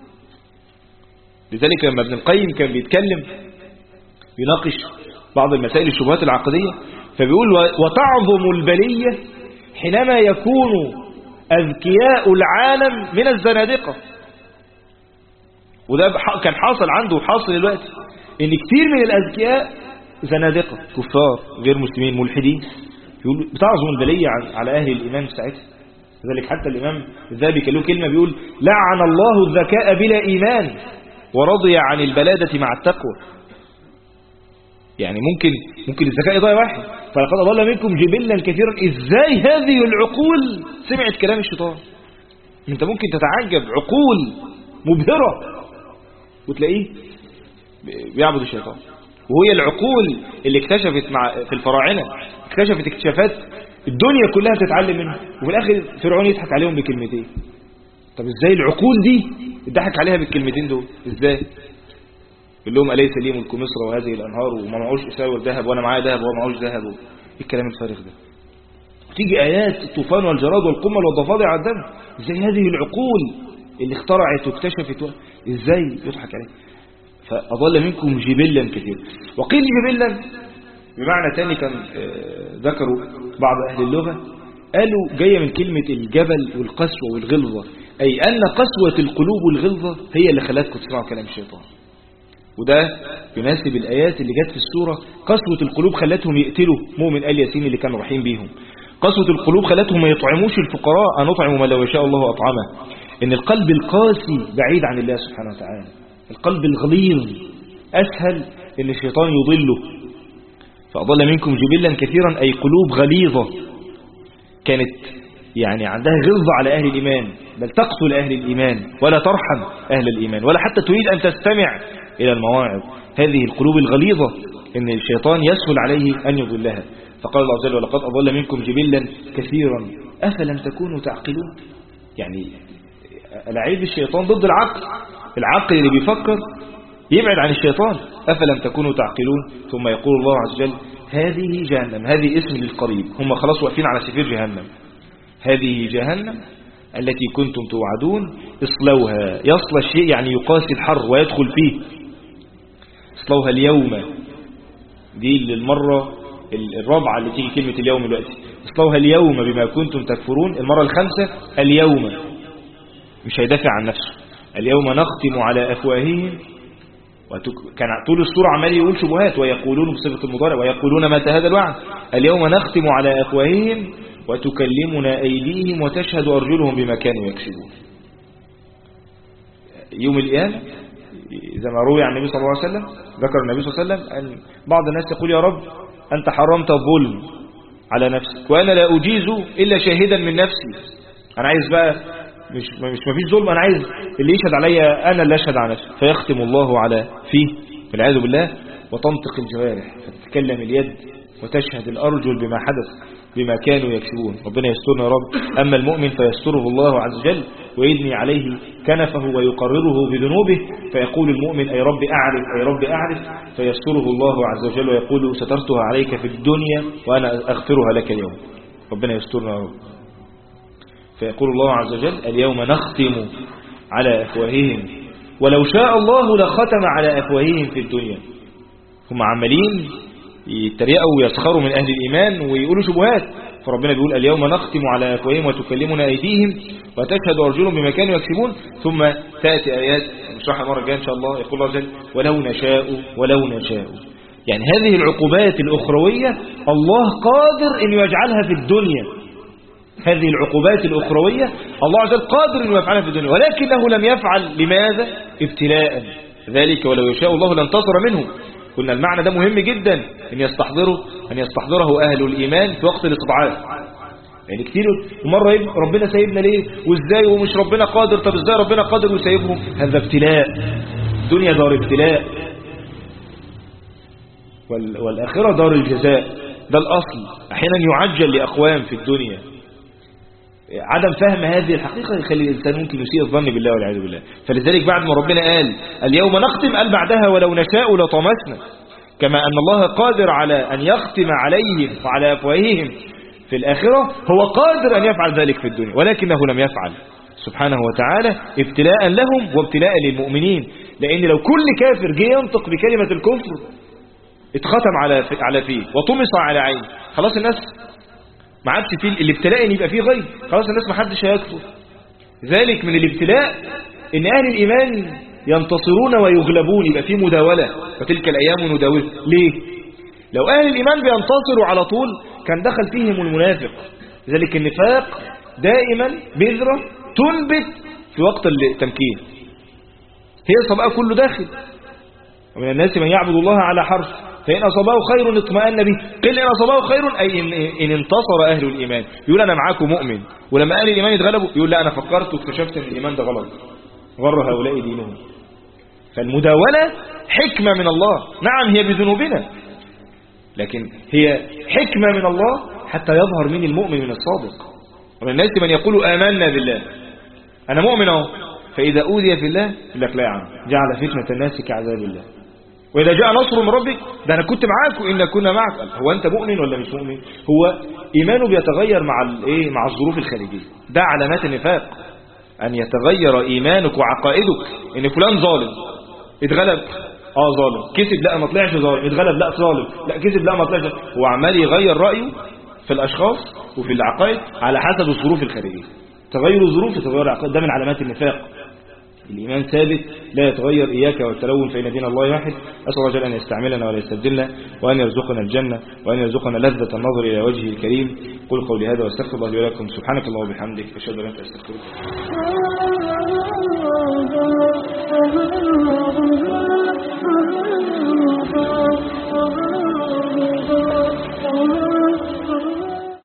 لذلك لما ابن القيم كان بيتكلم يناقش بعض المسائل الشبهات العقدية فبيقول وتعظم البلية حينما يكون أذكياء العالم من الزنادقة. وده كان حاصل عنده وحاصل دلوقتي، ان كتير من الأذكياء زنادقة كفار غير مسلمين ملحدين. يقول بتعظم البلية على أهل الإيمان في ساعتها. لذلك حتى الإمام الذهبي كان له كلمة بيقول لعن الله الذكاء بلا إيمان ورضي عن البلادة مع التقوى. يعني ممكن الذكاء يضيع واحد. فلقد أضل منكم جبلا كثيرا. إزاي هذه العقول سمعت كلام الشيطان؟ أنت ممكن تتعجب، عقول مبهرة وتلاقيه بيعبد الشيطان. وهي العقول اللي اكتشفت في الفراعنة اكتشفت اكتشافات الدنيا كلها تتعلم منها، وفي الآخر فرعون يضحك عليهم بكلمتين. طب ازاي العقول دي يضحك عليها بالكلمتين دول؟ ازاي؟ يقول لهم أليس لي ملك مصر وهذه الأنهار وما معوش إساور ذهب وأنا معايا ذهب وما معوش ذهب؟ ايه الكلام الفارغ ده؟ تيجي آيات الطوفان والجراد والقمل والضفادع على الدم. ازاي هذه العقول اللي اخترعت واكتشفت ازاي يضحك عليها؟ فأضل منكم جبلا كثير. وقيل جبلا بمعنى تاني كان ذكروا بعض أهل اللغة، قالوا جاية من كلمة الجبل والقسوة والغلظة، أي أن قسوة القلوب والغلظة هي اللي خلتكم تسمعوا كلام الشيطان. وده يناسب الآيات اللي جت في السورة. قسوة القلوب خلتهم يقتلوا مؤمن آل ياسين اللي كانوا رايحين بيهم. قسوة القلوب خلتهم ما يطعموش الفقراء، أن نطعم ما لو يشاء الله أطعمه. إن القلب القاسي بعيد عن الله سبحانه وتعالى. القلب الغليظ أسهل إن الشيطان يضله. فأضل منكم جبلا كثيرا أي قلوب غليظة كانت يعني عندها غلظة على أهل الإيمان، بل تقتل أهل الإيمان ولا ترحم أهل الإيمان ولا حتى تريد أن تستمع إلى المواعظ. هذه القلوب الغليظة إن الشيطان يسهل عليه أن يضلها. فقال الله عز وجل ولقد أضل منكم جبلا كثيرا أفلم تكونوا تعقلون. يعني العيب الشيطان ضد العقل. العقل اللي بيفكر يبعد عن الشيطان. أفلم تكونوا تعقلون. ثم يقول الله عز وجل هذه جهنم، هذه اسم للقريب، هم خلاص واقفين على سفير جهنم. هذه جهنم التي كنتم توعدون اصلوها. يصل الشيء يعني يقاسي الحر ويدخل فيه. اصلوها اليوم، دي للمرة الرابعة اللي تيجي كلمة اليوم دلوقتي. اصلوها اليوم بما كنتم تكفرون. المرة الخامسة اليوم، مش هيدافع عن نفسه. اليوم نختم على أفواههم. كان طول السورة عمال يقول شبهات، ويقولون بصفة المضارع ويقولون متى هذا الوعد. اليوم نختم على أفواههم وتكلمنا أيديهم وتشهد أرجلهم بما كانوا يكسبون. يوم القيامة إذا ما روي عن النبي صلى الله عليه وسلم، ذكر النبي صلى الله عليه وسلم أن بعض الناس يقول يا رب أنت حرمت الظلم على نفسك وأنا لا أجيز إلا شاهدا من نفسي. أنا عايز بقى مش مفيش ظلم، أنا عايز اللي يشهد علي أنا اللي أشهد على نفسي. فيختم الله على فيه والعياذ بالله، وتنطق الجوارح فتتكلم اليد وتشهد الأرجل بما حدث بما كانوا يكسبون. ربنا يسترنا يا رب. أما المؤمن فيستره الله عز وجل ويدني عليه كنفه ويقرره بذنوبه، فيقول المؤمن أي رب أعرف أي رب أعرف، فيستره الله عز وجل ويقول سترتها عليك في الدنيا وأنا أغفرها لك اليوم. ربنا يسترنا يا رب. فيقول الله عز وجل اليوم نختم على أفواههم ولو شاء الله لختم على أفواههم في الدنيا. هم عمالين يتريقوا ويسخروا من أهل الإيمان ويقولوا شبهات، فربنا بيقول اليوم نختم على أفواههم وتكلمنا أيديهم وتشهد أرجلهم بما كانوا يكسبون. ثم تأتي آيات نشرحها المرة الجاية إن شاء الله. يقول الله عز وجل ولو نشاء. يعني هذه العقوبات الأخروية الله قادر أن يجعلها في الدنيا. هذه العقوبات الأخروية الله عز وجل قادر أن يفعلها في الدنيا، ولكنه لم يفعل. لماذا؟ ابتلاء. ذلك ولو يشاء الله لانتصر منه. قلنا المعنى ده مهم جدا أن يستحضره أهل الإيمان في وقت الاستضعاف. يعني كتير ومرة ربنا سايبنا ليه وإزاي ومش ربنا قادر. طب إزاي ربنا قادر وسايبهم؟ هذا ابتلاء. الدنيا دار ابتلاء والآخرة دار الجزاء. ده الأصل. أحيانا يعجل لأقوام في الدنيا. عدم فهم هذه الحقيقة يخلي الإنسان ممكن يسيء الظن بالله والعياذ بالله. فلذلك بعد ما ربنا قال اليوم نختم، قال بعدها ولو نشاء لطمسنا. كما أن الله قادر على أن يختم عليهم وعلى أفواههم في الآخرة، هو قادر أن يفعل ذلك في الدنيا، ولكنه لم يفعل سبحانه وتعالى ابتلاء لهم وابتلاء للمؤمنين. لأن لو كل كافر جه ينطق بكلمة الكفر اتختم على فيه وطمس على عين، خلاص الناس ما عادش فيه الابتلاء ان يبقى فيه غيب، خلاص الناس ما حدش هيكفر. ذلك من الابتلاء ان اهل الايمان ينتصرون ويغلبون، يبقى فيه مداولة. وتلك الايام نداولها. ليه؟ لو اهل الايمان بينتصروا على طول كان دخل فيهم المنافق. ذلك النفاق دائما بذرة تنبت في وقت التمكين. هي صبقى كله داخل. ومن الناس من يعبد الله على حرف فإن أصابه خير اطمأن به. قيل إن أصابه خير أي إن انتصر أهل الإيمان. يقول أنا معاكم مؤمن، ولما أهل الإيمان يتغلبوا يقول لا أنا فكرت واكتشفت أن الإيمان ده غلط، غر هؤلاء دينهم. فالمداولة حكمة من الله. نعم هي بذنوبنا، لكن هي حكمة من الله حتى يظهر من المؤمن من الصادق. ومن الناس من يقول آمنا بالله، أنا مؤمن أهو، فإذا أوذي في الله يقول لك لا يا عم، جعل فتنة الناس كعذاب الله. وإذا جاء نصر من ربك، ده أنا كنت معاك وإن كنا معك. هو أنت مؤمن ولا مش مؤمن؟ هو إيمانه بيتغير مع الظروف الخارجية. ده علامات النفاق، أن يتغير إيمانك وعقائدك. إن فلان ظالم اتغلب، ظالم، كسب لا ما طلعش ظالم، اتغلب لا ظالم، لا كسب لا ما طلعش. هو عمال يغير رأيه في الأشخاص وفي العقائد على حسب الظروف الخارجية. تغير الظروف يتغير العقائد، ده من علامات النفاق. الإيمان ثابت لا يتغير. إياك والتلون فإن دين الله واحد. أسأل الله جل أن يستعملنا ولا يستبدلنا، وأن يرزقنا الجنة، وأن يرزقنا لذة النظر إلى وجهه الكريم. قل قولي هذا واستغفر الله لي ولكم. سبحانك اللهم وبحمدك، أشهد أن لا إله إلا أنت، أستغفرك.